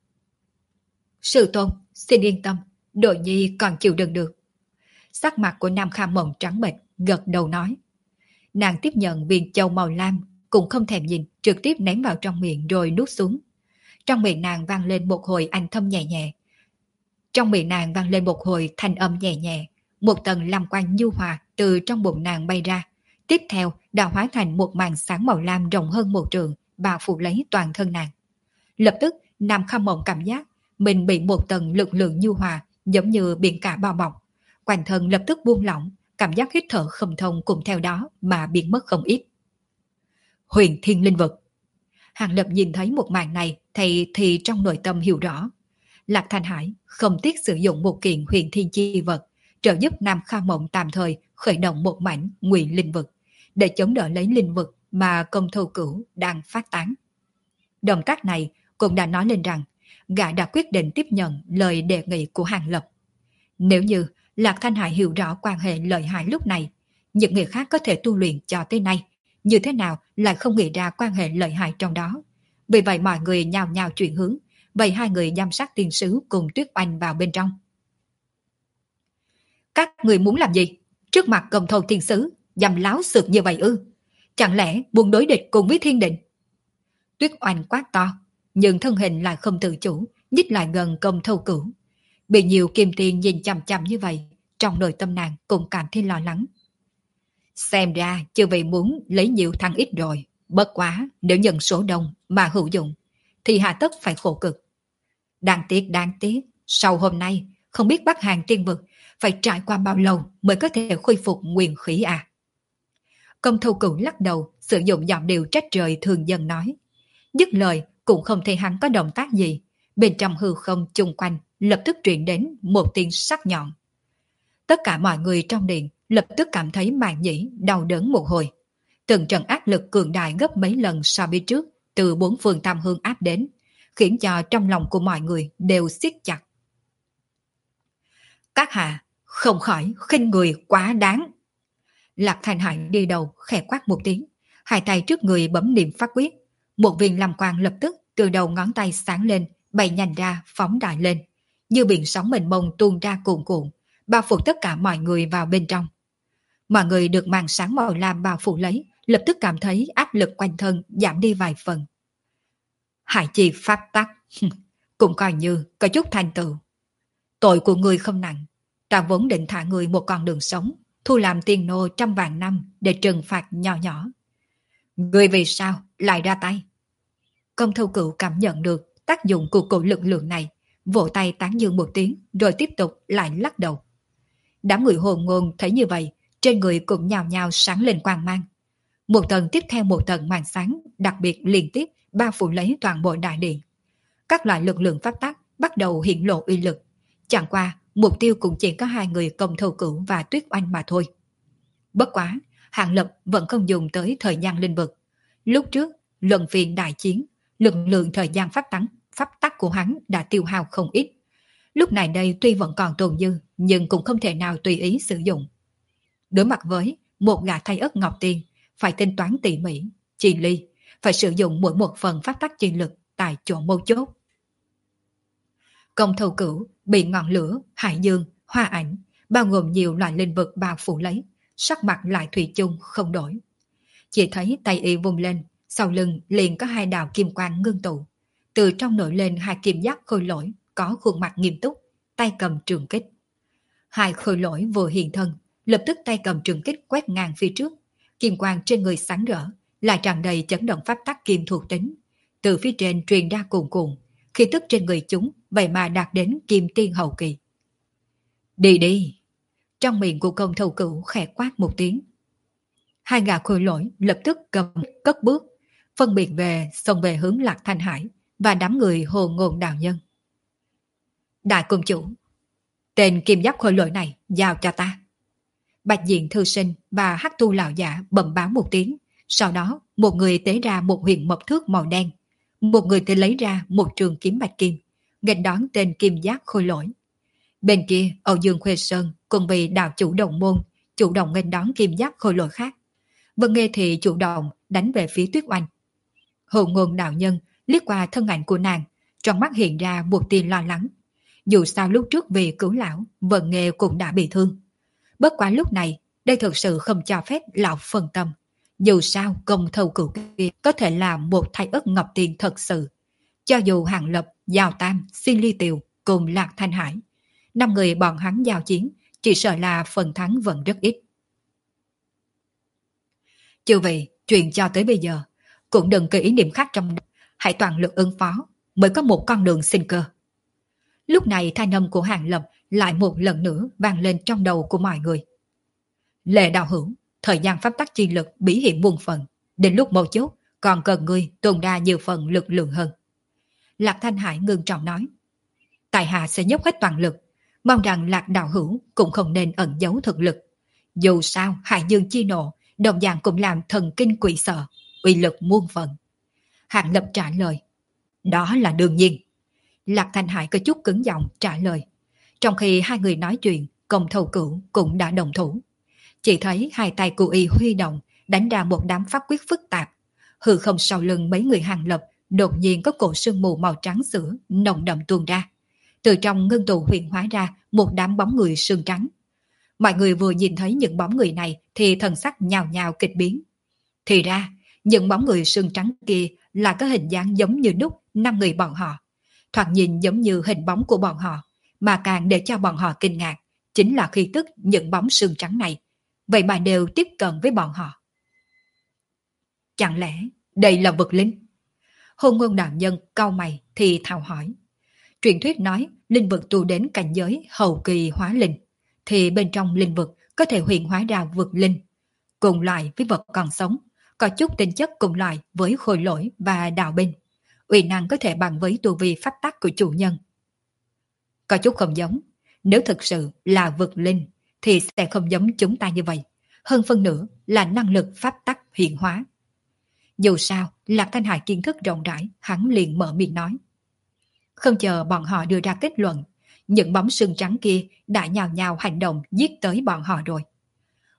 Sư tôn, xin yên tâm, Đội Nhi còn chịu đựng được. Sắc mặt của Nam Kha Mộng trắng bệch, gật đầu nói. Nàng tiếp nhận viên châu màu lam, cũng không thèm nhìn, trực tiếp ném vào trong miệng rồi nuốt xuống. Trong miệng nàng vang lên một hồi anh thâm nhẹ nhẹ. Trong miệng nàng vang lên một hồi thanh âm nhẹ nhẹ, một tầng lam quang nhu hòa từ trong bụng nàng bay ra. Tiếp theo đã hóa thành một màn sáng màu lam rộng hơn một trượng, bao phủ lấy toàn thân nàng. Lập tức, Nam Kha Mộng cảm giác mình bị một tầng lực lượng nhu hòa giống như biển cả bao bọc. Quanh thân lập tức buông lỏng, cảm giác hít thở không thông cùng theo đó mà biến mất không ít. Huyền Thiên Linh Vực. Hàng Lập nhìn thấy một màn này thì trong nội tâm hiểu rõ. Lạc Thanh Hải không tiếc sử dụng một kiện huyền thiên chi vật, trợ giúp Nam Kha Mộng tạm thời khởi động một mảnh ngụy linh vực, để chống đỡ lấy linh vực mà Công Thâu Cửu đang phát tán. Động tác này cũng đã nói lên rằng, gã đã quyết định tiếp nhận lời đề nghị của Hàng Lập. Nếu như Lạc Thanh Hải hiểu rõ quan hệ lợi hại lúc này, những người khác có thể tu luyện cho tới nay, như thế nào lại không nghĩ ra quan hệ lợi hại trong đó. Vì vậy mọi người nhào nhào chuyển hướng, vậy hai người giám sát tiên sứ cùng Tuyết Oanh vào bên trong. Các người muốn làm gì? Trước mặt Công Thâu tiên sứ, dám láo xược như vậy ư? Chẳng lẽ buồn đối địch cùng với thiên định? Tuyết Oanh quát to, nhưng thân hình lại không tự chủ, nhích lại gần Công Thâu Cửu. Bị nhiều kim tiền nhìn chằm chằm như vậy, trong nội tâm nàng cũng cảm thấy lo lắng. Xem ra chưa vì muốn lấy nhiều thắng ít rồi, bất quá nếu nhận số đông mà hữu dụng, thì hạ tất phải khổ cực. Đáng tiếc, sau hôm nay, không biết Bắc Hàng tiên vực phải trải qua bao lâu mới có thể khôi phục nguyên khí à? Công Thâu Cửu lắc đầu, sử dụng giọng điệu trách trời thường dân nói. Dứt lời, cũng không thấy hắn có động tác gì, bên trong hư không chung quanh lập tức truyền đến một tiếng sắc nhọn. Tất cả mọi người trong điện lập tức cảm thấy màng nhĩ đau đớn một hồi. Từng trận áp lực cường đại gấp mấy lần so với trước từ bốn phương tam hương áp đến, khiến cho trong lòng của mọi người đều siết chặt. Các hạ không khỏi khinh người quá đáng. Lạc Thành Hải đi đầu khẽ quát một tiếng, hai tay trước người bấm niệm phát quyết, một viên lam quang lập tức từ đầu ngón tay sáng lên, bay nhanh ra, phóng đại lên, như biển sóng mênh mông tuôn ra cuồn cuộn, bao phủ tất cả mọi người vào bên trong. Mọi người được màn sáng màu lam bao phủ lấy, lập tức cảm thấy áp lực quanh thân giảm đi vài phần. Hải chi pháp tắc, cũng coi như có chút thành tựu. Tội của người không nặng, ta vốn định thả người một con đường sống, thu làm tiền nô trăm vạn năm để trừng phạt nhỏ nhỏ. Người vì sao lại ra tay? Công thâu cửu cảm nhận được tác dụng của cổ lực lượng này, vỗ tay tán dương một tiếng rồi tiếp tục lại lắc đầu. Đám người hồn ngôn thấy như vậy, trên người cũng nhào nhào sáng lên quang mang. Một tầng tiếp theo một tầng màn sáng đặc biệt liên tiếp bao phủ lấy toàn bộ đại điện. Các loại lực lượng pháp tắc bắt đầu hiện lộ uy lực. Chẳng qua, mục tiêu cũng chỉ có hai người Công thâu cửu và Tuyết Oanh mà thôi. Bất quá, Hạng Lập vẫn không dùng tới thời gian linh vực. Lúc trước, luận phiên đại chiến, lực lượng thời gian pháp tắc của hắn đã tiêu hao không ít. Lúc này đây tuy vẫn còn tồn dư, nhưng cũng không thể nào tùy ý sử dụng. Đối mặt với một gã thay ất ngọc tiền, phải tính toán tỉ mỉ, chi ly, phải sử dụng mỗi một phần pháp tắc chi lực tại chỗ mấu chốt. Công thâu cửu bị ngọn lửa, hải dương, hoa ảnh, bao gồm nhiều loại linh vực bao phủ lấy, sắc mặt lại thủy chung không đổi. Chỉ thấy tay y vung lên, sau lưng liền có hai đạo kim quang ngưng tụ. Từ trong nổi lên hai kim giác khôi lỗi, có khuôn mặt nghiêm túc, tay cầm trường kích. Hai khôi lỗi vừa hiện thân, lập tức tay cầm trường kích quét ngang phía trước. Kim quang trên người sáng rỡ, lại tràn đầy chấn động pháp tắc kim thuộc tính. Từ phía trên truyền ra cuồn cuộn, khí tức trên người chúng vậy mà đạt đến kim tiên hậu kỳ. Đi đi! Trong miệng của Công thâu cửu khẽ quát một tiếng. Hai gã khôi lỗi lập tức cầm cất bước, phân biệt xông về hướng Lạc Thanh Hải và đám người hồ ngôn đạo nhân. Đại công chủ, tên kim giáp khôi lỗi này giao cho ta. Bạch Diện thư sinh và Hắc Tu lão giả bẩm báo một tiếng, sau đó một người tế ra một huyền mộc thước màu đen, một người tế lấy ra một trường kiếm bạch kim, nghênh đón tên kim giáp khôi lỗi. Bên kia, Âu Dương Khuê Sơn cùng vì đạo chủ đồng môn chủ động nghênh đón kim giáp khôi lỗi khác. Vân Nghê thì chủ động đánh về phía Tuyết Oanh. Hồ ngôn đạo nhân liếc qua thân ảnh của nàng, trong mắt hiện ra một tia lo lắng. Dù sao lúc trước vì cứu lão, Vân Nghê cũng đã bị thương. Bất quá lúc này, đây thực sự không cho phép lão phân tâm. Dù sao Công thâu cửu kia có thể là một thái ất ngọc tiền thật sự. Cho dù Hàng Lập, Giao Tam, Xin Ly Tiều cùng Lạc Thanh Hải, 5 người bọn hắn giao chiến, chỉ sợ là phần thắng vẫn rất ít. Chứ vậy, chuyện cho tới bây giờ, cũng đừng có ý niệm khác trong đầu, hãy toàn lực ứng phó, mới có một con đường sinh cơ. Lúc này thanh âm của Hàng Lập lại một lần nữa vang lên trong đầu của mọi người. Lệ đạo hữu, thời gian pháp tắc chi lực bí hiện muôn phần, đến lúc mấu chốt còn cần ngươi tuôn ra nhiều phần lực lượng hơn. Lạc Thanh Hải ngưng trọng nói, tại hạ sẽ dốc hết toàn lực, mong rằng Lạc đạo hữu cũng không nên ẩn giấu thực lực. Dù sao Hải Dương chi nộ đồng dạng cũng làm thần kinh quỷ sợ, uy lực muôn phần. Hàng Lập trả lời, đó là đương nhiên. Lạc Thanh Hải có chút cứng giọng trả lời. Trong khi hai người nói chuyện, Công thâu cửu cũng đã đồng thủ. Chỉ thấy hai tay của y huy động, đánh ra một đám pháp quyết phức tạp. Hư không sau lưng mấy người Hàng Lập đột nhiên có cổ sương mù màu trắng sữa nồng đậm tuôn ra. Từ trong ngưng tụ huyền hóa ra một đám bóng người sương trắng. Mọi người vừa nhìn thấy những bóng người này thì thần sắc nhào nhào kịch biến. Thì ra, những bóng người sương trắng kia là có hình dáng giống như đúc 5 người bọn họ. Thoạt nhìn giống như hình bóng của bọn họ, mà càng để cho bọn họ kinh ngạc, chính là khi tức những bóng sương trắng này. Vậy mà đều tiếp cận với bọn họ. Chẳng lẽ đây là vực linh? Hôn ngôn đạo nhân cau mày thì thào hỏi. Truyền thuyết nói linh vực tu đến cảnh giới hậu kỳ hóa linh, thì bên trong linh vực có thể hiện hóa ra vực linh, cùng loại với vật còn sống, có chút tính chất cùng loại với khôi lỗi và đạo binh, uy năng có thể bằng với tu vi pháp tắc của chủ nhân. Có chút không giống, nếu thực sự là vực linh thì sẽ không giống chúng ta như vậy, hơn phân nửa là năng lực pháp tắc hiện hóa. Dù sao, Lạc Thanh Hải kiến thức rộng rãi, hắn liền mở miệng nói. Không chờ bọn họ đưa ra kết luận, những bóng sương trắng kia đã nhào nhào hành động giết tới bọn họ rồi.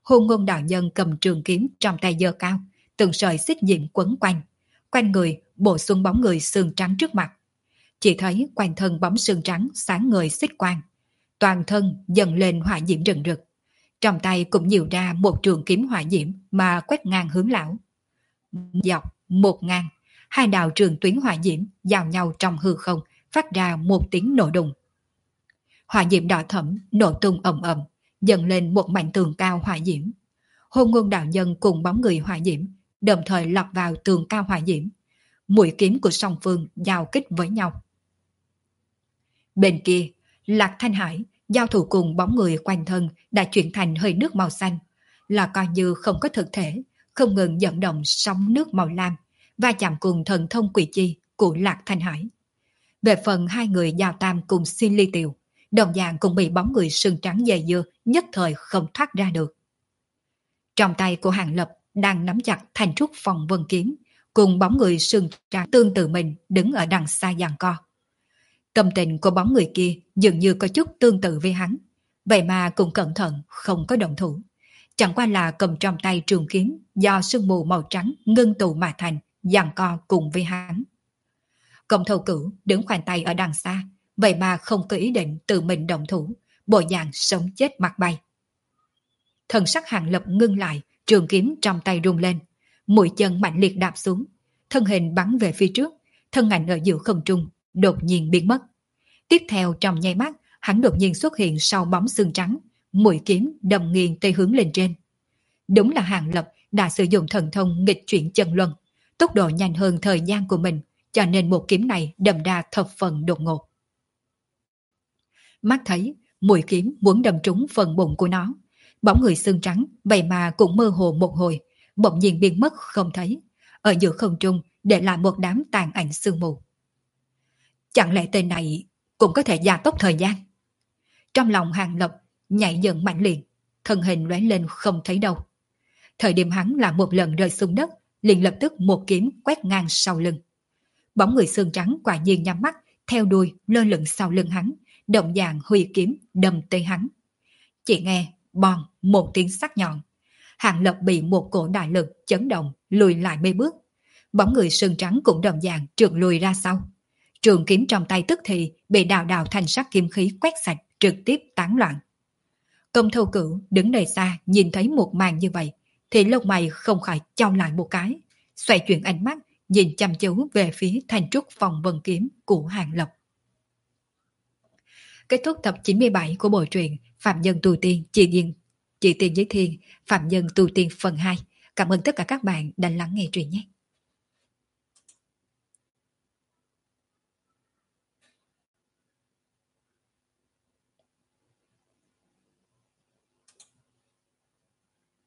Hôn Ngôn đạo nhân cầm trường kiếm trong tay giơ cao, từng sợi xích diệm quấn quanh. Quanh người bổ xuống bóng người sương trắng trước mặt. Chỉ thấy quanh thân bóng sương trắng sáng ngời xích quang. Toàn thân dần lên hỏa diễm rừng rực. Trong tay cũng nhiều ra một trường kiếm hỏa diễm mà quét ngang hướng lão. Dọc, một ngang, hai đạo trường tuyến hỏa diễm giao nhau trong hư không, phát ra một tiếng nổ đùng. Hỏa diễm đỏ thẫm nổ tung ầm ầm, dần lên một mảnh tường cao hỏa diễm. Hôn Ngôn đạo nhân cùng bóng người hỏa diễm đồng thời lọt vào tường cao hỏa diễm. Mũi kiếm của song phương giao kích với nhau. Bên kia, Lạc Thanh Hải giao thủ cùng bóng người quanh thân đã chuyển thành hơi nước màu xanh, là coi như không có thực thể, không ngừng dẫn động sóng nước màu lam và chạm cùng thần thông quỷ chi của Lạc Thanh Hải. Về phần hai người Giao Tam cùng Xin Ly Tiều, đồng dạng cũng bị bóng người sừng trắng dày dưa nhất thời không thoát ra được. Trong tay của Hàng Lập đang nắm chặt thanh trúc phòng vân kiếm, cùng bóng người sừng trắng tương tự mình đứng ở đằng xa giằng co. Tâm tình của bóng người kia dường như có chút tương tự với hắn, vậy mà cũng cẩn thận không có động thủ. Chẳng qua là cầm trong tay trường kiếm do sương mù màu trắng ngưng tụ mà thành, giằng co cùng với hắn. Công Thâu Cửu đứng khoanh tay ở đằng xa, vậy mà không có ý định tự mình động thủ, bộ dạng sống chết mặt bay. Thần sắc Hàng Lập ngưng lại, trường kiếm trong tay rung lên, mũi chân mạnh liệt đạp xuống, thân hình bắn về phía trước, thân ảnh ở giữa không trung đột nhiên biến mất. Tiếp theo trong nháy mắt, hắn đột nhiên xuất hiện sau bóng xương trắng, mũi kiếm đâm nghiêng tây hướng lên trên. Đúng là Hàng Lập đã sử dụng thần thông nghịch chuyển chân luân, tốc độ nhanh hơn thời gian của mình, cho nên một kiếm này đâm ra thập phần đột ngột. Mắt thấy mũi kiếm muốn đâm trúng phần bụng của nó, bóng người xương trắng vậy mà cũng mơ hồ một hồi, bỗng nhiên biến mất không thấy, ở giữa không trung để lại một đám tàn ảnh sương mù. Chẳng lẽ tên này cũng có thể gia tốc thời gian? Trong lòng Hàng Lập nhảy dựng mạnh liền, thân hình lóe lên không thấy đâu. Thời điểm hắn là một lần rơi xuống đất, liền lập tức một kiếm quét ngang sau lưng. Bóng người xương trắng quả nhiên nhắm mắt, theo đuôi lơ lửng sau lưng hắn, động dạng huy kiếm đâm tới hắn. Chỉ nghe bòn một tiếng sắc nhọn, Hàng Lập bị một cổ đại lực chấn động, lùi lại mấy bước. Bóng người xương trắng cũng đồng dạng trượt lùi ra sau. Trường kiếm trong tay tức thì bị đào đào thanh sắc kiếm khí quét sạch, trực tiếp tán loạn. Công Thâu Cửu đứng nơi xa nhìn thấy một màn như vậy, thì lông mày không khỏi chau lại một cái, xoay chuyển ánh mắt nhìn chăm chú về phía thanh trúc phòng vân kiếm của Hàng Lập. Kết thúc tập 97 của bộ truyện Phạm Nhân Tu Tiên Chỉ Tiên Giới Thiên, Phạm Nhân Tu Tiên phần 2. Cảm ơn tất cả các bạn đã lắng nghe truyện nhé.